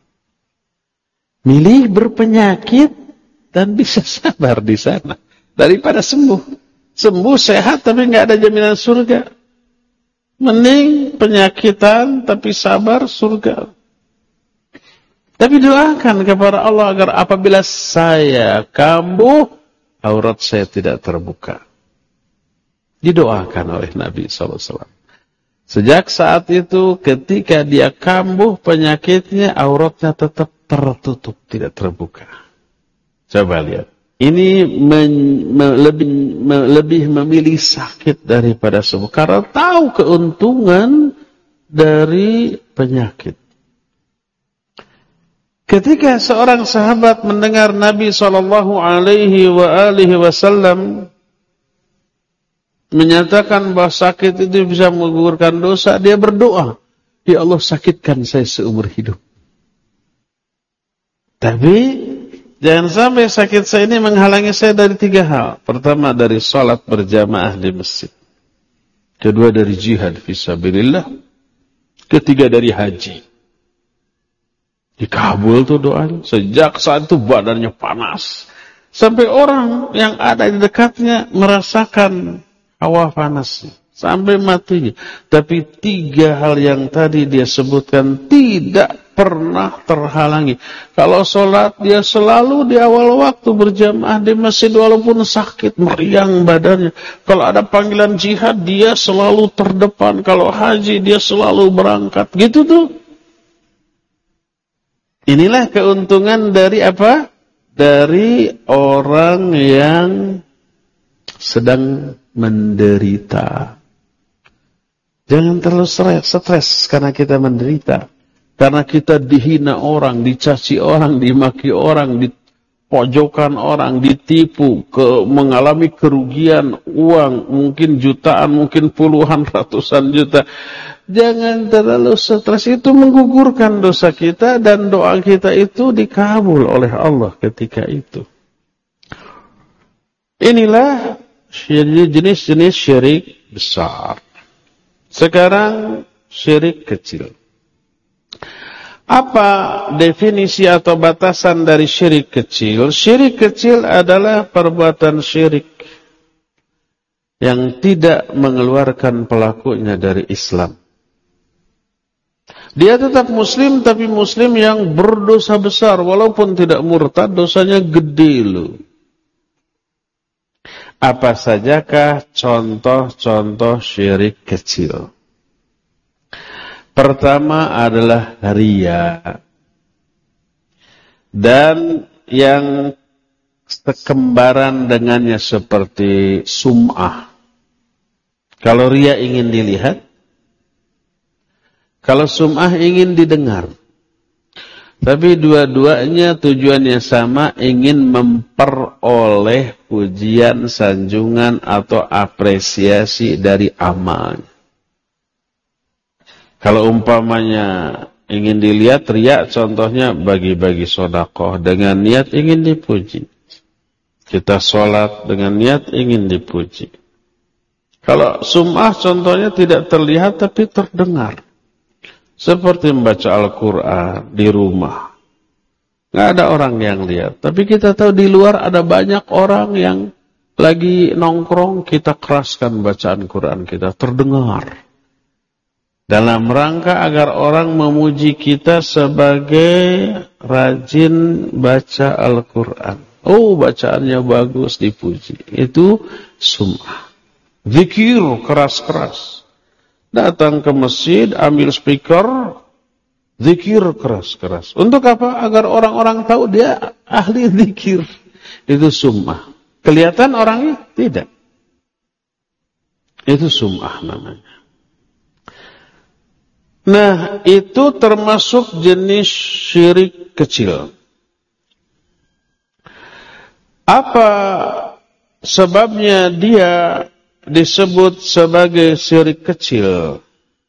Milih berpenyakit dan bisa sabar di sana daripada sembuh. Sembuh sehat tapi nggak ada jaminan surga. Mending penyakitan tapi sabar surga. Tapi doakan kepada Allah agar apabila saya kambuh, aurat saya tidak terbuka. Didoakan oleh Nabi SAW. Sejak saat itu ketika dia kambuh penyakitnya, auratnya tetap tertutup, tidak terbuka. Coba lihat. Ini lebih memilih sakit daripada sembuh. Karena tahu keuntungan dari penyakit. Ketika seorang sahabat mendengar Nabi SAW menyatakan bahwa sakit itu bisa menggugurkan dosa, dia berdoa, ya Allah sakitkan saya seumur hidup. Tapi jangan sampai sakit saya ini menghalangi saya dari 3 hal. Pertama, dari sholat berjamaah di masjid. Kedua, dari jihad fisabilillah. Ketiga, dari haji. Dikabul tuh doanya. Sejak saat itu badannya panas. Sampai orang yang ada di dekatnya merasakan hawa panasnya. Sampai matinya. Tapi 3 hal yang tadi dia sebutkan tidak pernah terhalangi. Kalau sholat dia selalu di awal waktu berjamaah di masjid walaupun sakit meriang badannya. Kalau ada panggilan jihad dia selalu terdepan. Kalau haji dia selalu berangkat. Gitu tuh. Inilah keuntungan dari apa? Dari orang yang sedang menderita. Jangan terlalu stres karena kita menderita. Karena kita dihina orang, dicaci orang, dimaki orang, dipojokkan orang, ditipu, mengalami kerugian uang, mungkin jutaan, mungkin puluhan, ratusan juta. Jangan terlalu stres, itu menggugurkan dosa kita dan doa kita itu dikabul oleh Allah ketika itu. Inilah jenis-jenis syirik besar. Sekarang syirik kecil. Apa definisi atau batasan dari syirik kecil? Syirik kecil adalah perbuatan syirik yang tidak mengeluarkan pelakunya dari Islam. Dia tetap muslim, tapi muslim yang berdosa besar. Walaupun tidak murtad, dosanya gede loh. Apa sajakah contoh-contoh syirik kecil? Pertama adalah riya. Dan yang sekembaran dengannya seperti sum'ah. Kalau riya ingin dilihat, kalau sum'ah ingin didengar. Tapi dua-duanya tujuannya sama, ingin memperoleh pujian, sanjungan atau apresiasi dari amalnya. Kalau umpamanya ingin dilihat, riya contohnya bagi-bagi sedekah dengan niat ingin dipuji. Kita sholat dengan niat ingin dipuji. Kalau sum'ah contohnya tidak terlihat tapi terdengar. Seperti membaca Al-Quran di rumah. Nggak ada orang yang lihat. Tapi kita tahu di luar ada banyak orang yang lagi nongkrong, kita keraskan bacaan Quran kita, terdengar. Dalam rangka agar orang memuji kita sebagai rajin baca Al-Quran. Oh, bacaannya bagus, dipuji. Itu sum'ah. Zikir keras-keras. Datang ke masjid, ambil speaker, zikir keras-keras. Untuk apa? Agar orang-orang tahu dia ahli zikir. Itu sum'ah. Kelihatan orangnya? Tidak. Itu sum'ah namanya. Nah, itu termasuk jenis syirik kecil. Apa sebabnya dia disebut sebagai syirik kecil?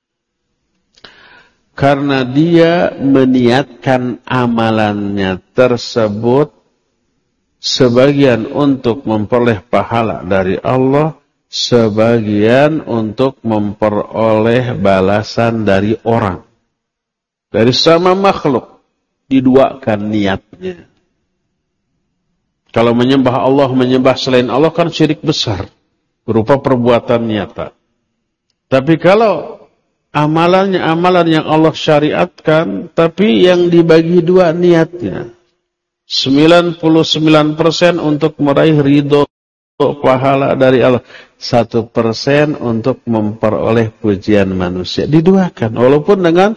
Karena dia meniatkan amalannya tersebut sebagian untuk memperoleh pahala dari Allah, sebagian untuk memperoleh balasan dari orang. Dari sama makhluk, diduakan niatnya. Kalau menyembah Allah, menyembah selain Allah kan syirik besar, berupa perbuatan nyata. Tapi kalau amalannya amalan yang Allah syariatkan, tapi yang dibagi dua niatnya, 99% untuk meraih ridho pahala dari Allah, 1% untuk memperoleh pujian manusia. Diduakan, walaupun dengan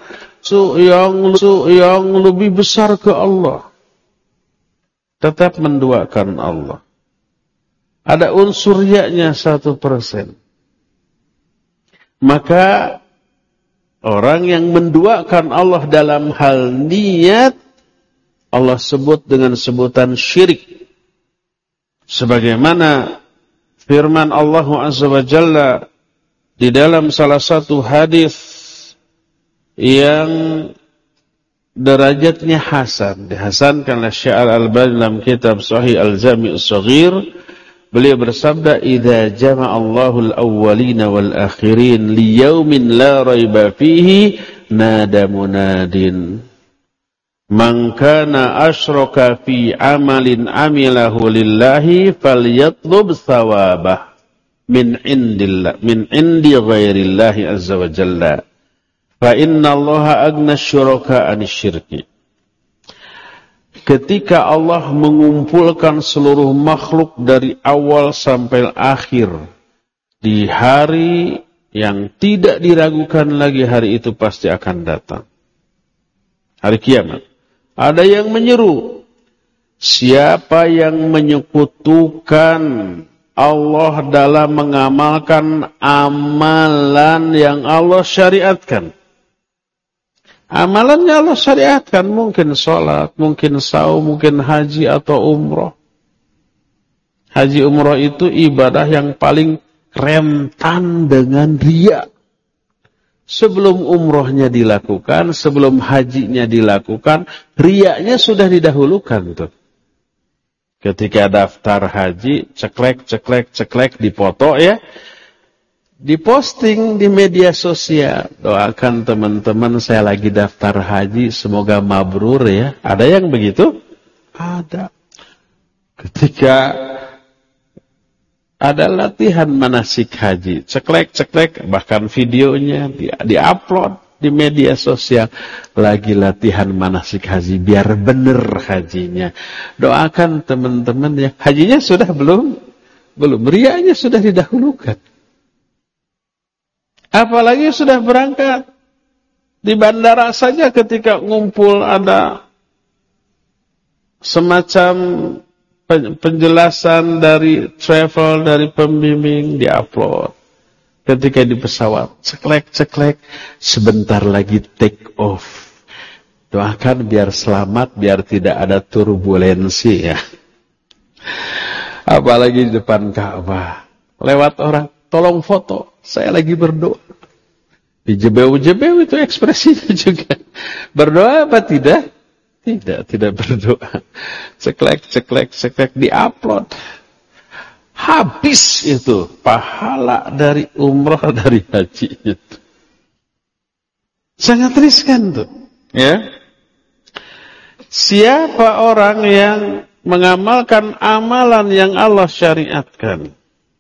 yang lebih besar ke Allah. Tetap menduakan Allah. Ada unsur ya-nya 1%. Maka orang yang menduakan Allah dalam hal niat, Allah sebut dengan sebutan syirik. Sebagaimana firman Allah Azza wa Jalla di dalam salah satu hadis yang derajatnya hasan, dihasankan oleh Syekh Al-Albani dalam kitab Sahih Al-Jami' As-Shaghir. Beliau bersabda, "Idza jama'a Allahu al-awwalina wal akhirin li yaumin la raiba fihi, nada munadin. Man kana asyraka fi amalin amilahu lillahi falyatlub thawabah min indi ghairillahi azza wa jalla. Fa inna Allaha agna syuraka anisyirki." Ketika Allah mengumpulkan seluruh makhluk dari awal sampai akhir di hari yang tidak diragukan lagi, hari itu pasti akan datang, hari kiamat. Ada yang menyeru, siapa yang menyekutukan Allah dalam mengamalkan amalan yang Allah syariatkan. Amalannya Allah syariatkan, mungkin sholat, mungkin saum, mungkin haji atau umroh. Haji umroh itu ibadah yang paling rentan dengan riya. Sebelum umrohnya dilakukan, sebelum hajinya dilakukan, riyanya sudah didahulukan tuh. Ketika daftar haji, ceklek, dipoto ya. Diposting di media sosial. Doakan teman-teman saya lagi daftar haji, semoga mabrur ya. Ada yang begitu? Ada. Ketika ada latihan manasik haji, ceklek, bahkan videonya di-upload di media sosial. Lagi latihan manasik haji, biar benar hajinya. Doakan teman-teman ya. Hajinya sudah belum? Belum. Riyanya sudah didahulukan. Apalagi sudah berangkat. Di bandara saja ketika ngumpul ada semacam penjelasan dari travel, dari pembimbing, di-upload. Ketika di pesawat, ceklek, sebentar lagi take off. Doakan biar selamat, biar tidak ada turbulensi ya. Apalagi di depan Ka'bah. Lewat orang, tolong foto, saya lagi berdoa. Di jebeu-jebeu itu ekspresinya juga. Berdoa apa tidak? Tidak berdoa. Ceklek, di-upload. Habis itu pahala dari umrah, dari haji itu. Sangat riskan tuh. Ya. Siapa orang yang mengamalkan amalan yang Allah syariatkan.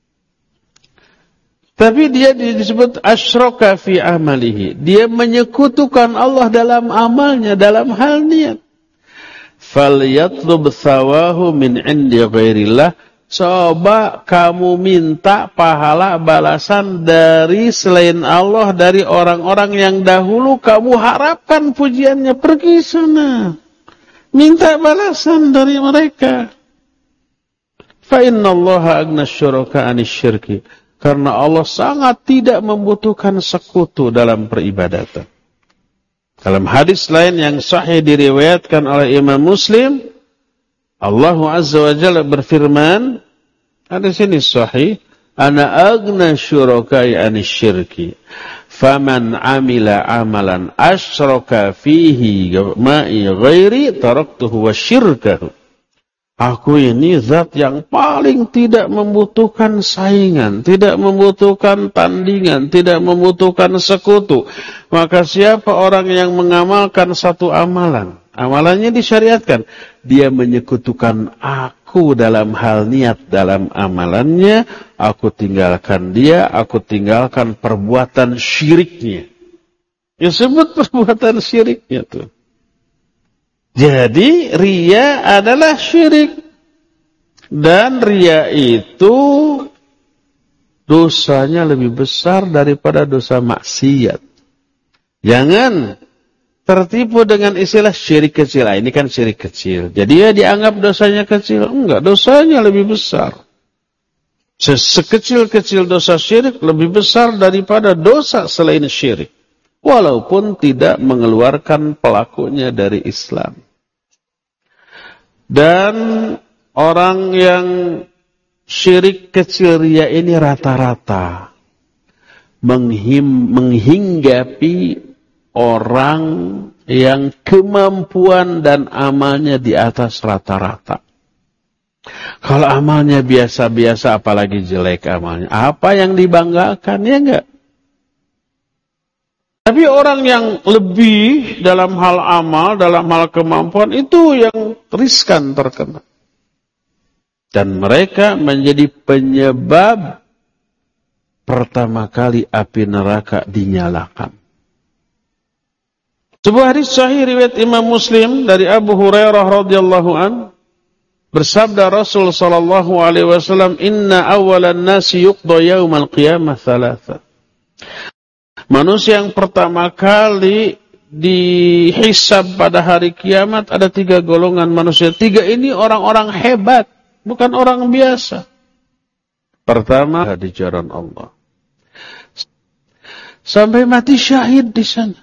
Tapi dia disebut asyraka fi amalihi. Dia menyekutukan Allah dalam amalnya, dalam hal niat. Falyatlub thawahu min indi ghairillah. Coba kamu minta pahala balasan dari selain Allah, dari orang-orang yang dahulu kamu harapkan pujiannya. Pergi sana. Minta balasan dari mereka. Fa innallaha aghna syuraka 'anil syirki. Karena Allah sangat tidak membutuhkan sekutu dalam peribadatan. Dalam hadis lain yang sahih diriwayatkan oleh Imam Muslim, Allah Azza wa Jalla berfirman, hadis ini sahih, ana aghna syurakai anisyirki, faman amila amalan asyraka fihi ma'i ghairi taraktuhu wa syirkahu. Aku ini zat yang paling tidak membutuhkan saingan, tidak membutuhkan tandingan, tidak membutuhkan sekutu. Maka siapa orang yang mengamalkan satu amalan, amalannya disyariatkan, dia menyekutukan aku dalam hal niat dalam amalannya, aku tinggalkan dia, aku tinggalkan perbuatan syiriknya. Ya sebut perbuatan syiriknya tuh. Jadi riya adalah syirik. Dan riya itu dosanya lebih besar daripada dosa maksiat. Jangan tertipu dengan istilah syirik kecil. Ini kan syirik kecil. Jadi ya dianggap dosanya kecil. Enggak, dosanya lebih besar. Sekecil-kecil dosa syirik lebih besar daripada dosa selain syirik. Walaupun tidak mengeluarkan pelakunya dari Islam. Dan orang yang syirik kecil riya ini rata-rata menghinggapi orang yang kemampuan dan amalnya di atas rata-rata. Kalau amalnya biasa-biasa apalagi jelek amalnya, apa yang dibanggakan, ya enggak? Tapi orang yang lebih dalam hal amal, dalam hal kemampuan, itu yang riskan terkena. Dan mereka menjadi penyebab pertama kali api neraka dinyalakan. Sebuah hadis sahih riwayat Imam Muslim dari Abu Hurairah radhiyallahu an, bersabda Rasul sallallahu alaihi wasallam, "Inna awwalan nasi yuqda yaumal qiyamah thalatha." Manusia yang pertama kali dihisab pada hari kiamat ada 3 golongan manusia. 3 ini orang-orang hebat, bukan orang biasa. Pertama, di jalan Allah. Sampai mati syahid di sana.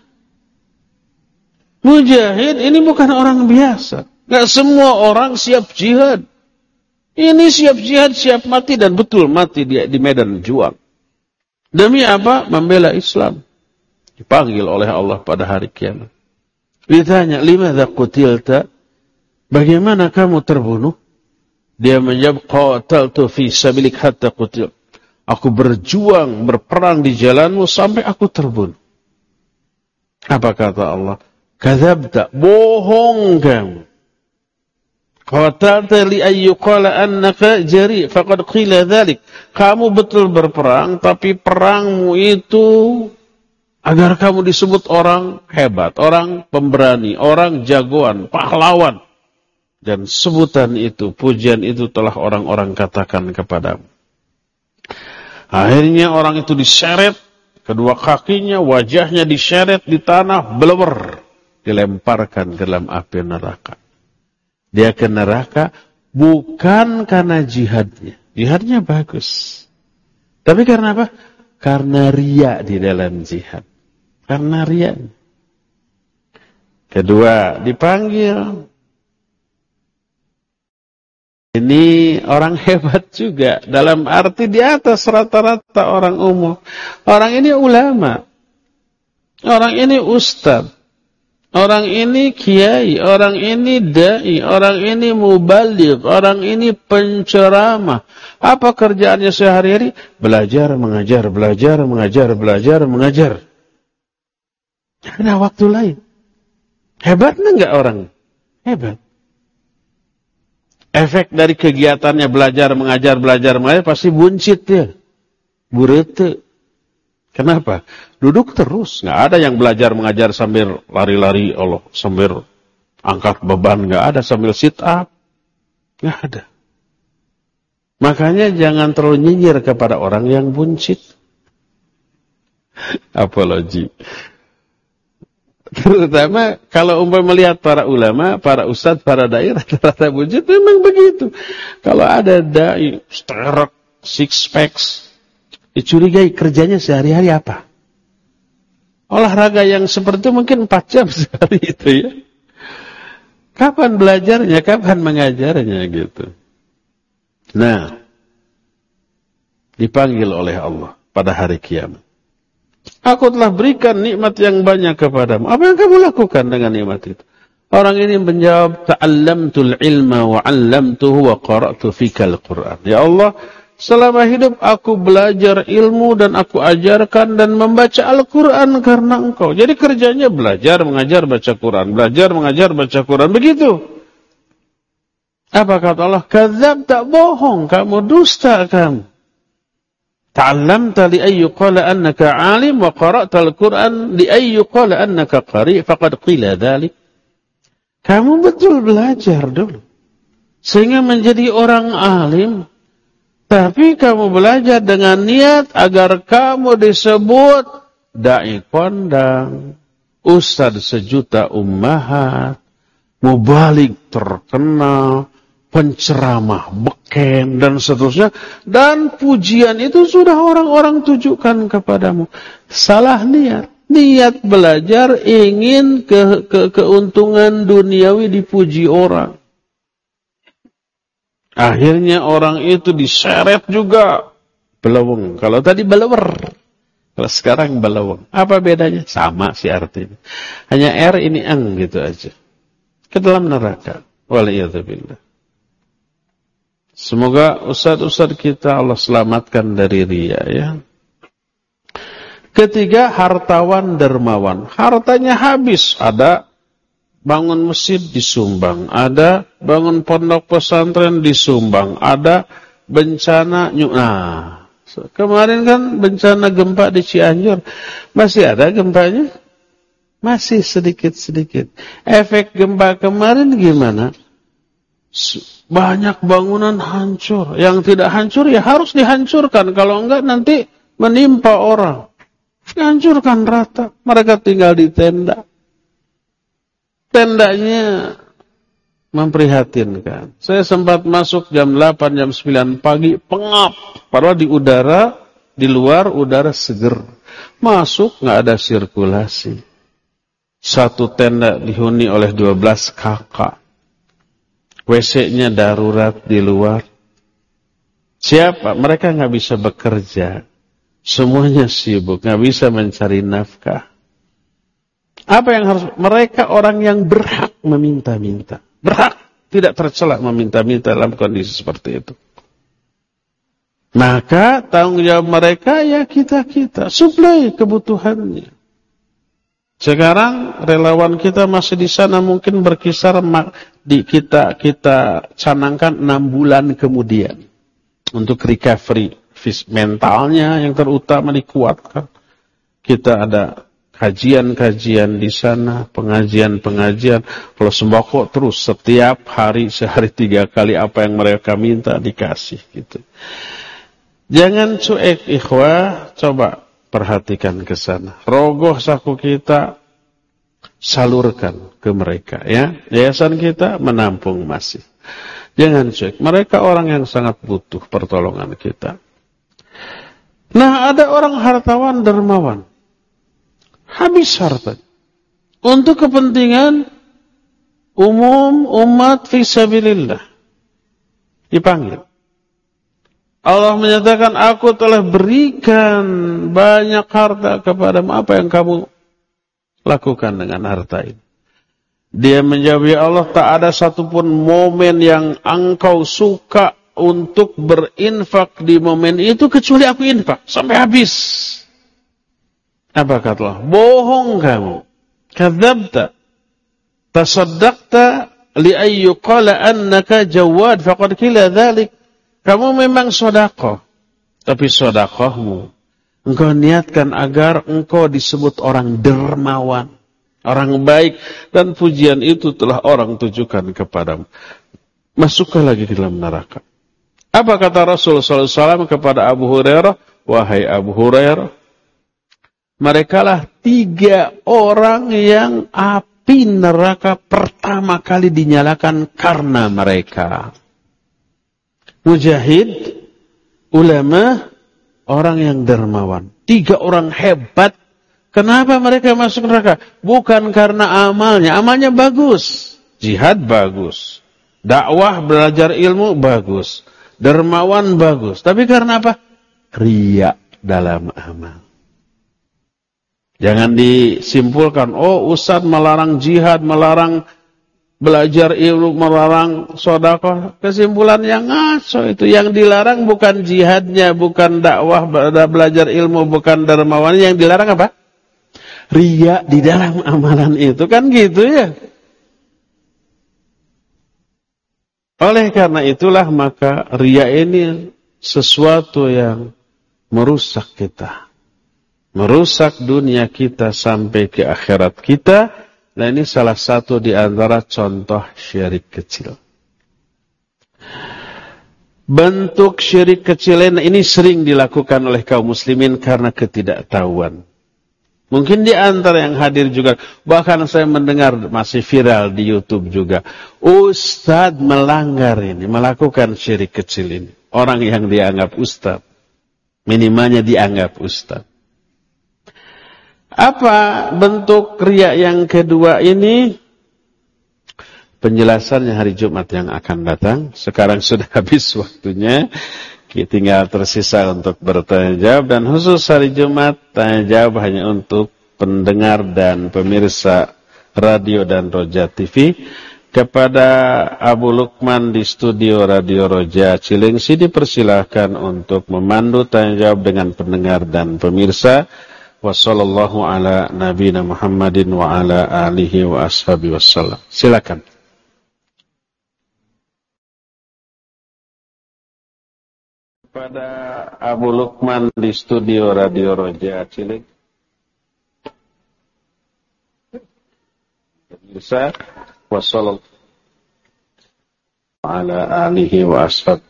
Mujahid ini bukan orang biasa. Gak semua orang siap jihad. Ini siap jihad, siap mati, dan betul mati dia di medan juang. Demi apa? Membela Islam. Dipanggil oleh Allah pada hari kiamat. Ditanya, limadza qutilta? Bagaimana kamu terbunuh? Dia menjawab, qataltu fi sabilik hatta qutil. Aku berjuang, berperang di jalanmu sampai aku terbunuh. Apa kata Allah? Kadzabta, bohong kamu. Qatalta li ayyuqala annaka jari, faqad qila dzalik. Kamu betul berperang, tapi perangmu itu agar kamu disebut orang hebat, orang pemberani, orang jagoan, pahlawan. Dan sebutan itu, pujian itu telah orang-orang katakan kepadamu. Akhirnya orang itu diseret, kedua kakinya, wajahnya diseret di tanah, bleber, dilemparkan ke dalam api neraka. Dia ke neraka bukan karena jihadnya. Jihadnya bagus. Tapi karena apa? Karena riya di dalam jihad. Karena riya. Kedua, dipanggil. Ini orang hebat juga. Dalam arti di atas rata-rata orang umum. Orang ini ulama. Orang ini ustadz. Orang ini kiai, orang ini dai, orang ini mubaligh, orang ini penceramah. Apa kerjaannya sehari-hari? Belajar, mengajar, belajar, mengajar, belajar, mengajar. Tidak ada waktu lain. Hebat enggak orang? Hebat. Efek dari kegiatannya belajar, mengajar pasti buncit dia. Burete. Kenapa? Duduk terus. Nggak ada yang belajar, mengajar sambil lari-lari, Allah, sambil angkat beban. Nggak ada sambil sit up. Nggak ada. Makanya jangan terlalu nyinyir kepada orang yang buncit. Apologi. Terutama kalau melihat para ulama, para ustadz, para dai rata-rata buncit memang begitu. Kalau ada dai sterek, six packs, dicurigai kerjanya sehari-hari apa? Olahraga yang seperti itu mungkin 4 jam sehari itu ya. Kapan belajarnya, kapan mengajarnya gitu. Nah, dipanggil oleh Allah pada hari kiamat. Aku telah berikan nikmat yang banyak kepadamu. Apa yang kamu lakukan dengan nikmat itu? Orang ini menjawab, ta'allamtul ilma wa 'allamtuhu wa qara'tu fikal Qur'an. Ya Allah, selama hidup aku belajar ilmu dan aku ajarkan dan membaca Al-Quran karena engkau. Jadi kerjanya belajar, mengajar, baca Quran. Belajar, mengajar, baca Quran. Begitu. Apa kata Allah? Kadzab, tak bohong. Kamu dusta kamu. Ta'allamta li ayyu qala annaka 'alim wa qara'ta al-Qur'an li ayyu qala annaka qari' faqad qila dzalik. Kamu betul belajar dulu sehingga menjadi orang alim. Tapi kamu belajar dengan niat agar kamu disebut dai kondang, ustad sejuta ummahat, mubalik terkenal, penceramah beken dan seterusnya, dan pujian itu sudah orang-orang tujukan kepadamu. Salah niat. Niat belajar ingin keuntungan duniawi, dipuji orang. Akhirnya orang itu diseret juga. Belaweng. Kalau tadi belewer. Kalau sekarang belaweng. Apa bedanya? Sama sih artinya. Hanya R ini ang gitu aja. Ke dalam neraka. Waliyadzubillah. Semoga ustadz-ustadz kita Allah selamatkan dari riya ya. Ketiga, hartawan dermawan. Hartanya habis. Ada bangun masjid disumbang. Ada bangun pondok pesantren disumbang. Ada bencana. Nah, kemarin kan bencana gempa di Cianjur. Masih ada gempanya? Masih sedikit-sedikit. Efek gempa kemarin gimana? Banyak bangunan hancur. Yang tidak hancur ya harus dihancurkan. Kalau enggak nanti menimpa orang. Dihancurkan rata. Mereka tinggal di tenda. Tendanya memprihatinkan. Saya sempat masuk jam 8, jam 9 pagi. Pengap. Padahal di udara, di luar udara seger. Masuk enggak ada sirkulasi. Satu tenda dihuni oleh 12 kakak. WC-nya darurat di luar. Siapa? Mereka nggak bisa bekerja. Semuanya sibuk, nggak bisa mencari nafkah. Apa yang harus? Mereka orang yang berhak meminta-minta. Berhak, tidak tercela meminta-minta dalam kondisi seperti itu. Maka tanggung jawab mereka ya kita-kita. Suplai kebutuhannya. Sekarang relawan kita masih di sana mungkin berkisar kita canangkan 6 bulan kemudian untuk recovery mentalnya yang terutama dikuatkan. Kita ada kajian-kajian di sana, pengajian-pengajian. Kalau sembako terus setiap hari sehari 3 kali apa yang mereka minta dikasih gitu. Jangan cuek ikhwah, coba perhatikan ke sana. Rogoh saku kita salurkan ke mereka ya. Yayasan kita menampung masih. Jangan cuek. Mereka orang yang sangat butuh pertolongan kita. Nah, ada orang hartawan dermawan. Habis harta untuk kepentingan umum umat fisabilillah. Dipanggil. Allah menyatakan, aku telah berikan banyak harta kepadamu. Apa yang kamu lakukan dengan harta ini? Dia menjawab, ya Allah, tak ada satupun momen yang engkau suka untuk berinfak di momen itu, kecuali aku infak. Sampai habis. Apa kata Allah? Bohong kamu. Kadzabta. Tasaddaqta li ayyuqala annaka jawad faqad qila dzalik. Kamu memang sedekah, tapi sedekahmu engkau niatkan agar engkau disebut orang dermawan, orang baik, dan pujian itu telah orang tujukan kepadamu. Masuklah lagi ke dalam neraka. Apa kata Rasulullah SAW kepada Abu Hurairah? Wahai Abu Hurairah, merekalah 3 orang yang api neraka pertama kali dinyalakan karena mereka. Mujahid, ulama, orang yang dermawan. 3 orang hebat. Kenapa mereka masuk neraka? Bukan karena amalnya. Amalnya bagus. Jihad bagus. Dakwah, belajar ilmu bagus. Dermawan bagus. Tapi karena apa? Riya dalam amal. Jangan disimpulkan, oh Ustaz melarang jihad, melarang belajar ilmu, melarang sedekah. Kesimpulan yang ngaco itu. Yang dilarang bukan jihadnya, bukan dakwah, belajar ilmu, bukan dermawan. Yang dilarang apa? Riya di dalam amalan itu. Kan gitu ya. Oleh karena itulah maka riya ini sesuatu yang merusak kita. Merusak dunia kita sampai ke akhirat kita. Nah ini salah satu di antara contoh syirik kecil. Bentuk syirik kecil ini sering dilakukan oleh kaum muslimin karena ketidaktahuan. Mungkin di antara yang hadir juga, bahkan saya mendengar masih viral di YouTube juga. Ustadz melanggar ini, melakukan syirik kecil ini. Orang yang dianggap ustadz, minimalnya dianggap ustadz. Apa bentuk riya yang kedua ini? Penjelasannya hari Jumat yang akan datang. Sekarang sudah habis waktunya. Tinggal tersisa untuk bertanya jawab. Dan khusus hari Jumat, tanya jawab hanya untuk pendengar dan pemirsa radio dan Roja TV. Kepada Abu Lukman di studio Radio Roja Cilengsi dipersilahkan untuk memandu tanya jawab dengan pendengar dan pemirsa. Wassallallahu ala nabiyina Muhammadin wa ala alihi wa ashabihi wassalam. Silakan. Kepada Abu Lukman di studio Radio Roja Cilik. Pemirsa, wassallallahu ala alihi wa ashab.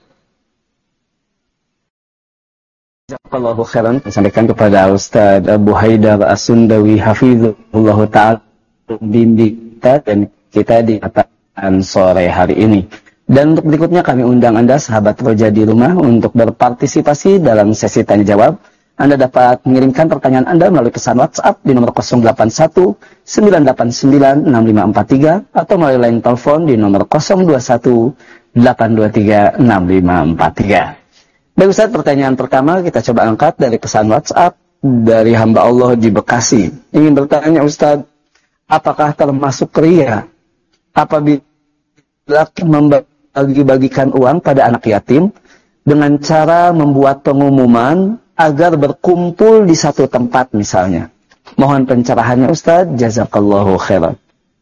Jazakallahu khairan. Sampaikan kepada Ustaz Abu Haidar As-Sundawi hafizahullah ta'ala bimbing kita dan kita di ataan sore hari ini. Dan untuk berikutnya kami undang Anda sahabat Roja di rumah untuk berpartisipasi dalam sesi tanya jawab. Anda dapat mengirimkan pertanyaan Anda melalui pesan WhatsApp di nomor 081 989 6543 atau melalui line telepon di nomor 021 823 6543. Baik Ustaz, pertanyaan pertama kita coba angkat dari pesan WhatsApp dari hamba Allah di Bekasi. Ingin bertanya Ustaz, apakah termasuk riya apabila membagi-bagikan uang pada anak yatim dengan cara membuat pengumuman agar berkumpul di satu tempat misalnya? Mohon pencerahannya Ustaz, jazakallahu khairan.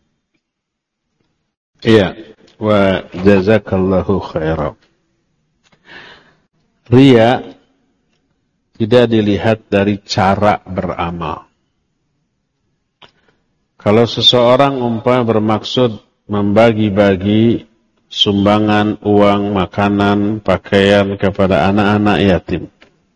Iya, wa jazakallahu khairan. Riya tidak dilihat dari cara beramal. Kalau seseorang umpamanya bermaksud membagi-bagi sumbangan uang, makanan, pakaian kepada anak-anak yatim,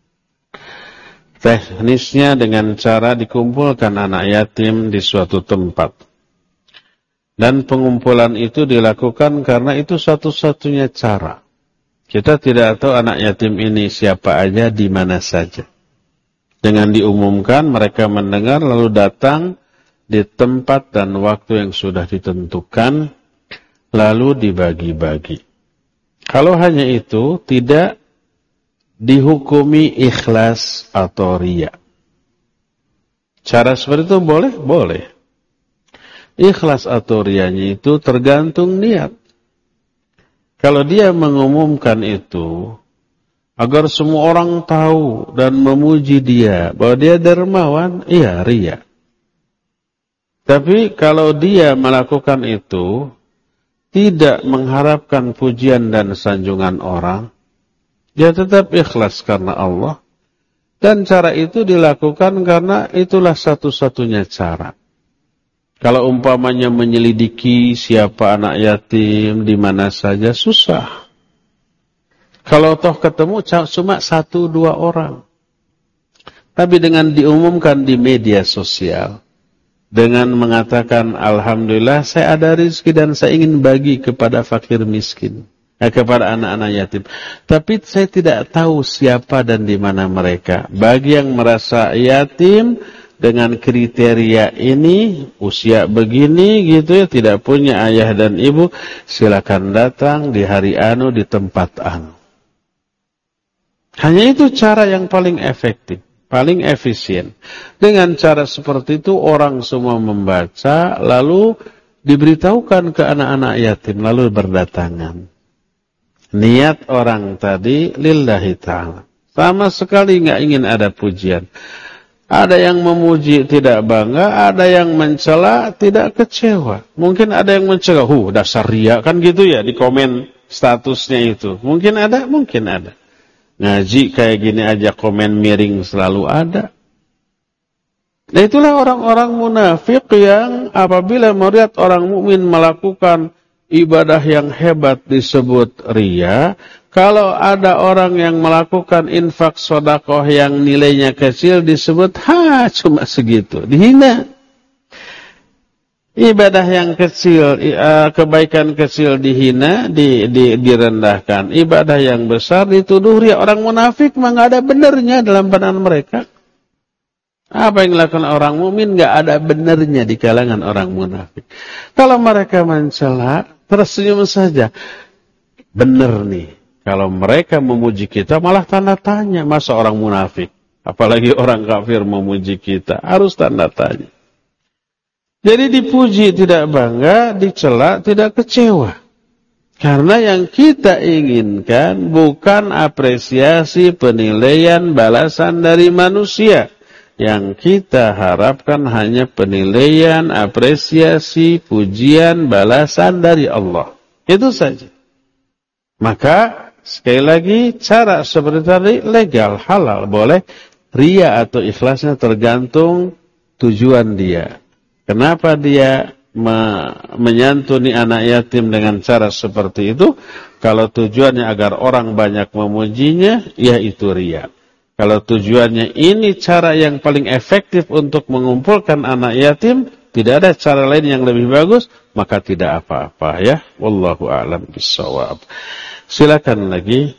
teknisnya dengan cara dikumpulkan anak yatim di suatu tempat. Dan pengumpulan itu dilakukan karena itu satu-satunya cara. Kita tidak tahu anak yatim ini siapa aja, di mana saja. Dengan diumumkan, mereka mendengar lalu datang di tempat dan waktu yang sudah ditentukan, lalu dibagi-bagi. Kalau hanya itu, tidak dihukumi ikhlas atau riya. Cara seperti itu boleh? Boleh. Ikhlas atau riyanya itu tergantung niat. Kalau dia mengumumkan itu agar semua orang tahu dan memuji dia bahwa dia dermawan, iya riya. Tapi kalau dia melakukan itu tidak mengharapkan pujian dan sanjungan orang, dia tetap ikhlas karena Allah. Dan cara itu dilakukan karena itulah satu-satunya cara. Kalau umpamanya menyelidiki siapa anak yatim di mana saja, susah. Kalau toh ketemu cuma 1-2 orang. Tapi dengan diumumkan di media sosial, dengan mengatakan alhamdulillah saya ada rezeki dan saya ingin bagi kepada fakir miskin, kepada anak-anak yatim. Tapi saya tidak tahu siapa dan di mana mereka. Bagi yang merasa yatim dengan kriteria ini, usia begini gitu ya, tidak punya ayah dan ibu, silakan datang di hari anu di tempat anu. Hanya itu cara yang paling efektif, paling efisien. Dengan cara seperti itu orang semua membaca, lalu diberitahukan ke anak-anak yatim, lalu berdatangan. Niat orang tadi lillahi ta'ala. Sama sekali nggak ingin ada pujian. Ada yang memuji tidak bangga, ada yang mencela tidak kecewa. Mungkin ada yang mencela, dasar ria, kan gitu ya di komen statusnya itu. Mungkin ada, mungkin ada. Ngaji kayak gini aja komen miring selalu ada. Nah itulah orang-orang munafik yang apabila melihat orang mukmin melakukan ibadah yang hebat disebut ria. Kalau ada orang yang melakukan infak sedekah yang nilainya kecil disebut cuma segitu, dihina. Ibadah yang kecil, kebaikan kecil dihina, direndahkan. Ibadah yang besar dituduh ria. Orang munafik mah enggak ada benernya dalam pandangan mereka. Apa yang dilakukan orang mukmin enggak ada benernya di kalangan orang munafik. Kalau mereka mencela, tersenyum saja. Bener nih. Kalau mereka memuji kita malah tanda tanya. Masa orang munafik, apalagi orang kafir memuji kita, harus tanda tanya. Jadi dipuji tidak bangga, dicela tidak kecewa. Karena yang kita inginkan bukan apresiasi, penilaian, balasan dari manusia. Yang kita harapkan hanya penilaian, apresiasi, pujian, balasan dari Allah. Itu saja. Maka sekali lagi, cara seperti tadi legal, halal, boleh. Ria atau ikhlasnya tergantung tujuan dia. Kenapa dia menyantuni anak yatim dengan cara seperti itu? Kalau tujuannya agar orang banyak memujinya, ya itu ria. Kalau tujuannya ini cara yang paling efektif untuk mengumpulkan anak yatim, tidak ada cara lain yang lebih bagus, maka tidak apa-apa ya. Wallahu a'lam bishawab. Silakan lagi.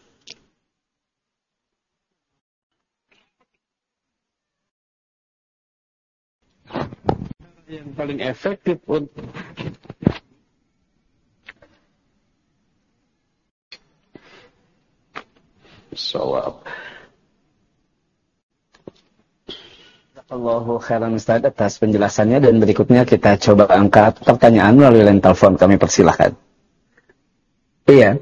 Yang paling efektif untuk sawab. Allahu khairan Ustaz atas penjelasannya, dan berikutnya kita coba angkat pertanyaan melalui line telepon. Kami persilahkan. Iya.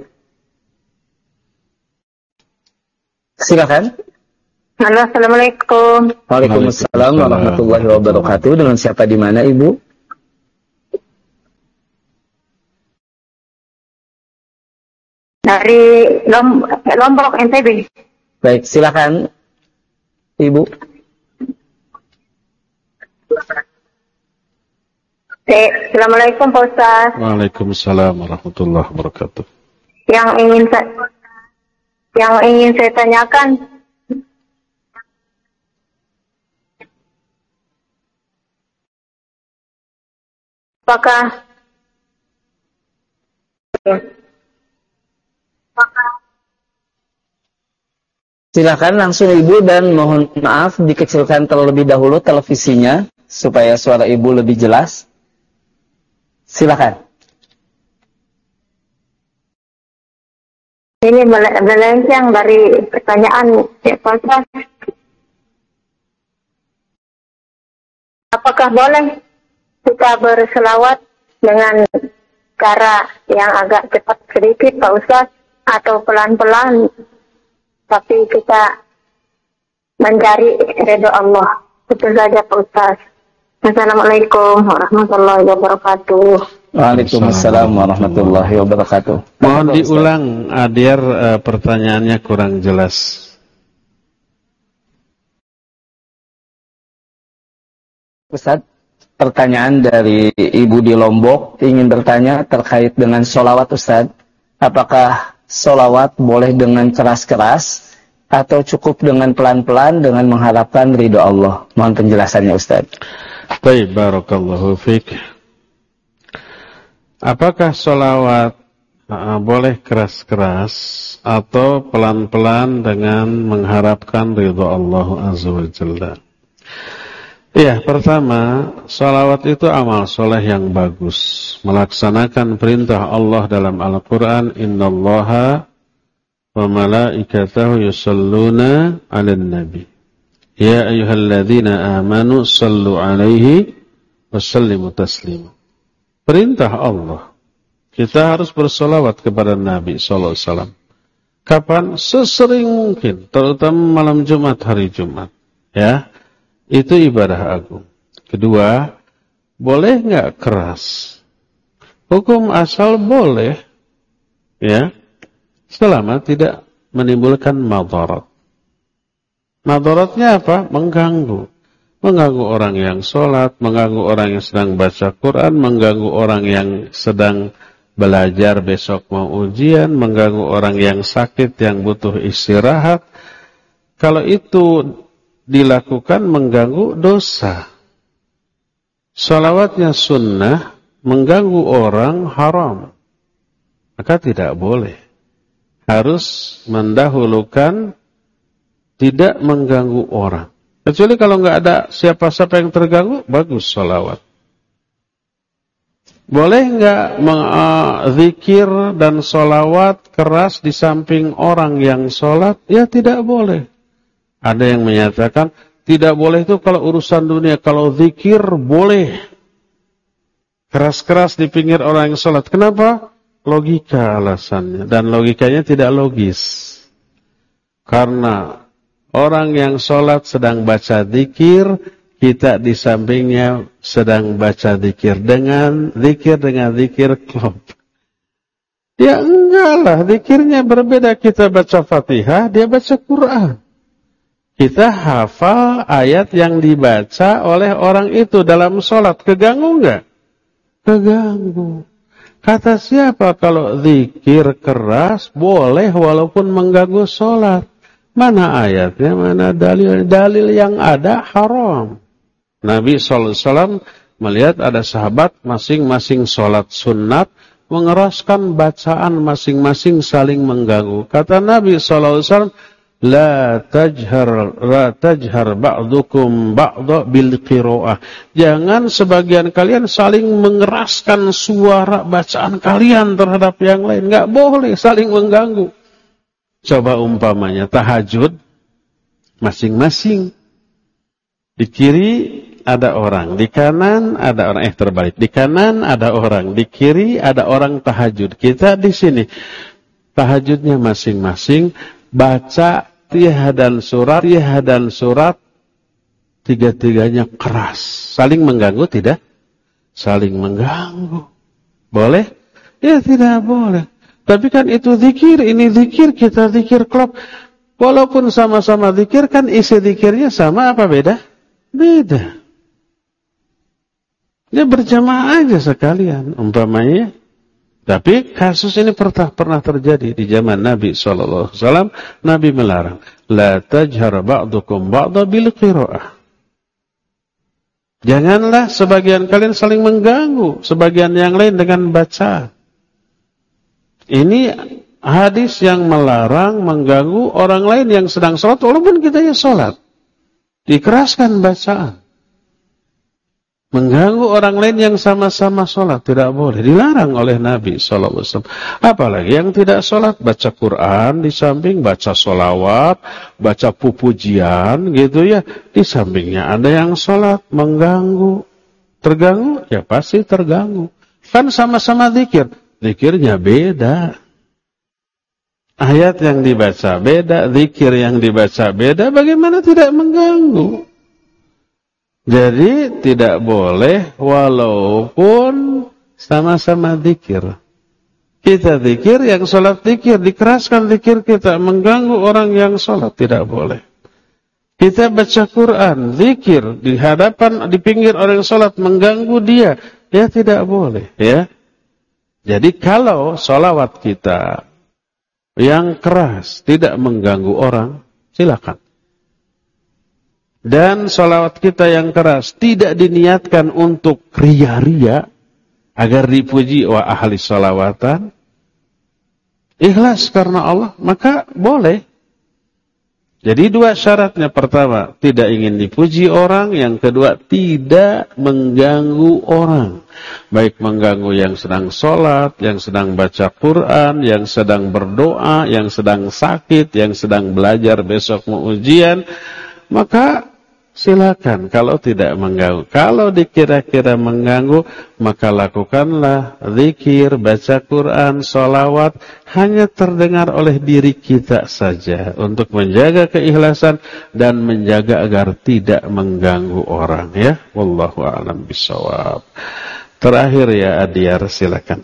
Silakan. Halo, assalamualaikum. Waalaikumsalam warahmatullahi wabarakatuh. Dengan siapa di mana, Ibu? Dari Lombok, NTB. Baik, silakan, Ibu. Assalamualaikum Pak Ustaz. Waalaikumsalam warahmatullahi wabarakatuh. Yang ingin saya tanyakan, apakah Silakan langsung Ibu, dan mohon maaf dikecilkan terlebih dahulu televisinya supaya suara Ibu lebih jelas. Silakan. ini melenceng dari pertanyaan Pak Ustaz. Apakah boleh kita berselawat dengan cara yang agak cepat sedikit Pak Ustaz, atau pelan-pelan tapi kita mencari ridho Allah? Itu saja Pak Ustaz. Assalamualaikum warahmatullahi wabarakatuh. Waalaikumsalam warahmatullahi wabarakatuh. Mohon diulang, Adir, pertanyaannya kurang jelas. Ustaz, pertanyaan dari Ibu di Lombok ingin bertanya terkait dengan sholawat Ustaz. Apakah sholawat boleh dengan keras-keras atau cukup dengan pelan-pelan dengan mengharapkan ridho Allah? Mohon penjelasannya Ustaz. Baik, barakallahu fiik. Apakah sholawat boleh keras-keras atau pelan-pelan dengan mengharapkan ridho Allah Azza wa Jalla? Ya, pertama, sholawat itu amal soleh yang bagus. Melaksanakan perintah Allah dalam Al-Quran, Innallaha wa malaikatahu yusalluna 'alan nabi. Ya ayyuhalladzina amanu sallu 'alaihi wa sallimu taslima. Perintah Allah. Kita harus bersolawat kepada Nabi sallallahu alaihi wasallam. Kapan? Sesering mungkin, terutama malam Jumat, hari Jumat. Ya. Itu ibadah agung. Kedua, boleh nggak keras? Hukum asal boleh, ya, selama tidak menimbulkan madarat. Madaratnya apa? Mengganggu. Mengganggu orang yang sholat, mengganggu orang yang sedang baca Quran, mengganggu orang yang sedang belajar besok mau ujian, mengganggu orang yang sakit, yang butuh istirahat. Kalau itu dilakukan mengganggu dosa. Salawatnya sunnah, mengganggu orang haram. Maka tidak boleh. Harus mendahulukan tidak mengganggu orang. Kecuali kalau nggak ada siapa-siapa yang terganggu, bagus salawat. Boleh nggak zikir dan salawat keras di samping orang yang sholat? Ya tidak boleh. Ada yang menyatakan tidak boleh itu kalau urusan dunia. Kalau zikir boleh. Keras-keras di pinggir orang yang sholat. Kenapa? Logika alasannya. Dan logikanya tidak logis. Karena orang yang sholat sedang baca zikir, kita di sampingnya sedang baca zikir. Dengan zikir klop. Ya enggak lah. Zikirnya berbeda. Kita baca Fatihah, dia baca Quran. Kita hafal ayat yang dibaca oleh orang itu dalam sholat. Keganggu enggak? Keganggu. Kata siapa kalau zikir keras boleh walaupun mengganggu sholat? Mana ayatnya? Mana dalil? Dalil yang ada haram. Nabi SAW melihat ada sahabat masing-masing sholat sunat, mengeraskan bacaan masing-masing saling mengganggu. Kata Nabi SAW, La tajhar ba'dukum ba'da bil qira'ah. Jangan sebagian kalian saling mengeraskan suara bacaan kalian terhadap yang lain. Enggak boleh saling mengganggu. Coba umpamanya tahajud masing-masing. Di kiri ada orang, di kanan ada orang, terbalik. Di kanan ada orang, di kiri ada orang tahajud. Kita di sini tahajudnya masing-masing. Baca Fatihah dan surat tiga-tiganya keras. Saling mengganggu tidak? Saling mengganggu. Boleh? Ya tidak boleh. Tapi kan itu zikir, ini zikir, kita zikir klop. Walaupun sama-sama zikir, kan isi zikirnya sama apa beda? Beda. Ya berjamaah aja sekalian umpamanya. Tapi kasus ini pernah terjadi di zaman Nabi SAW. Nabi melarang. La tajhar ba'dukum ba'da bil qira'ah. Janganlah sebagian kalian saling mengganggu sebagian yang lain dengan baca. Ini hadis yang melarang mengganggu orang lain yang sedang sholat. Walaupun kita ya sholat. Dikeraskan bacaan. Mengganggu orang lain yang sama-sama sholat tidak boleh, dilarang oleh Nabi SAW. Apalagi yang tidak sholat, baca Quran di samping, baca sholawat, baca pujian gitu ya. Di sampingnya ada yang sholat, mengganggu. Terganggu? Ya pasti terganggu. Kan sama-sama zikir, zikirnya beda. Ayat yang dibaca beda, zikir yang dibaca beda, bagaimana tidak mengganggu? Jadi tidak boleh walaupun sama-sama zikir. Kita zikir, yang sholat zikir, dikeraskan zikir kita, mengganggu orang yang sholat, tidak boleh. Kita baca Quran, zikir, di hadapan, di pinggir orang yang sholat, mengganggu dia, ya tidak boleh. Ya. Jadi kalau sholawat kita yang keras, tidak mengganggu orang, silakan. Dan sholawat kita yang keras, tidak diniatkan untuk ria-ria, agar dipuji wa ahli sholawatan, ikhlas karena Allah, maka boleh. Jadi dua syaratnya, pertama, tidak ingin dipuji orang, yang kedua, tidak mengganggu orang. Baik mengganggu yang sedang sholat, yang sedang baca Quran, yang sedang berdoa, yang sedang sakit, yang sedang belajar besok mau ujian, maka silakan kalau tidak mengganggu. Kalau dikira-kira mengganggu, maka lakukanlah zikir, baca Quran, sholawat, hanya terdengar oleh diri kita saja, untuk menjaga keikhlasan dan menjaga agar tidak mengganggu orang. Ya, wallahu a'lam bishawab. Terakhir ya Adyar, silakan.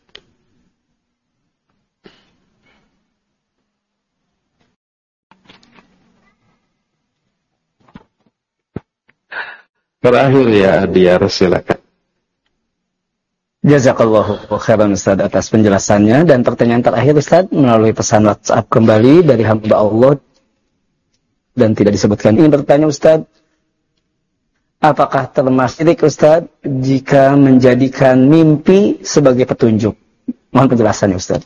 Terakhir ya Adyar, silakan. Jazakallahu khairan Ustaz atas penjelasannya. Dan pertanyaan terakhir Ustaz melalui pesan WhatsApp kembali dari hamba Allah dan tidak disebutkan. Ingin bertanya Ustaz, apakah termasuk syirik Ustaz jika menjadikan mimpi sebagai petunjuk? Mohon penjelasannya Ustaz.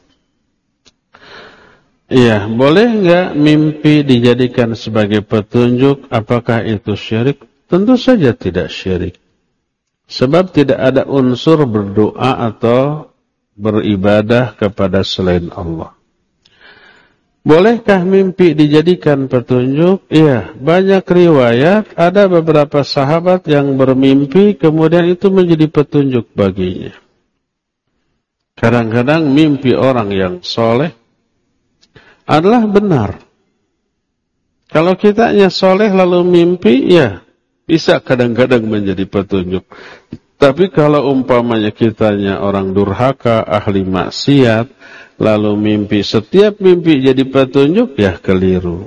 Iya, boleh nggak mimpi dijadikan sebagai petunjuk? Apakah itu syirik? Tentu saja tidak syirik. Sebab tidak ada unsur berdoa atau beribadah kepada selain Allah. Bolehkah mimpi dijadikan petunjuk? Iya, banyak riwayat, ada beberapa sahabat yang bermimpi, kemudian itu menjadi petunjuk baginya. Kadang-kadang mimpi orang yang soleh adalah benar. Kalau kitanya soleh lalu mimpi, ya bisa kadang-kadang menjadi petunjuk. Tapi kalau umpamanya kitanya orang durhaka, ahli maksiat, lalu mimpi, setiap mimpi jadi petunjuk, ya keliru.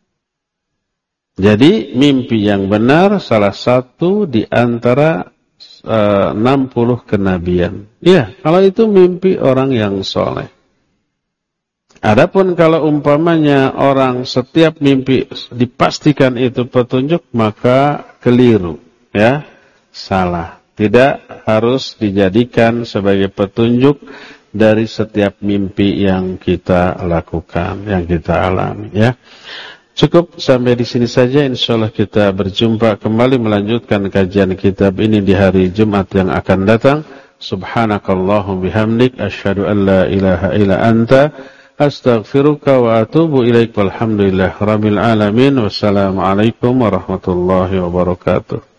Jadi mimpi yang benar salah satu di antara 60 kenabian. Ya, kalau itu mimpi orang yang soleh. Adapun kalau umpamanya orang setiap mimpi dipastikan itu petunjuk, maka keliru, ya, salah. Tidak harus dijadikan sebagai petunjuk dari setiap mimpi yang kita lakukan, yang kita alami, ya. Cukup sampai di sini saja. Insyaallah kita berjumpa kembali melanjutkan kajian kitab ini di hari Jumat yang akan datang. Subhanakallahumma bihamdik asyhadu an la ilaha illa anta astaghfiruka wa atubu ilaik. Walhamdulillah rabbil alamin. Wassalamualaikum warahmatullahi wabarakatuh.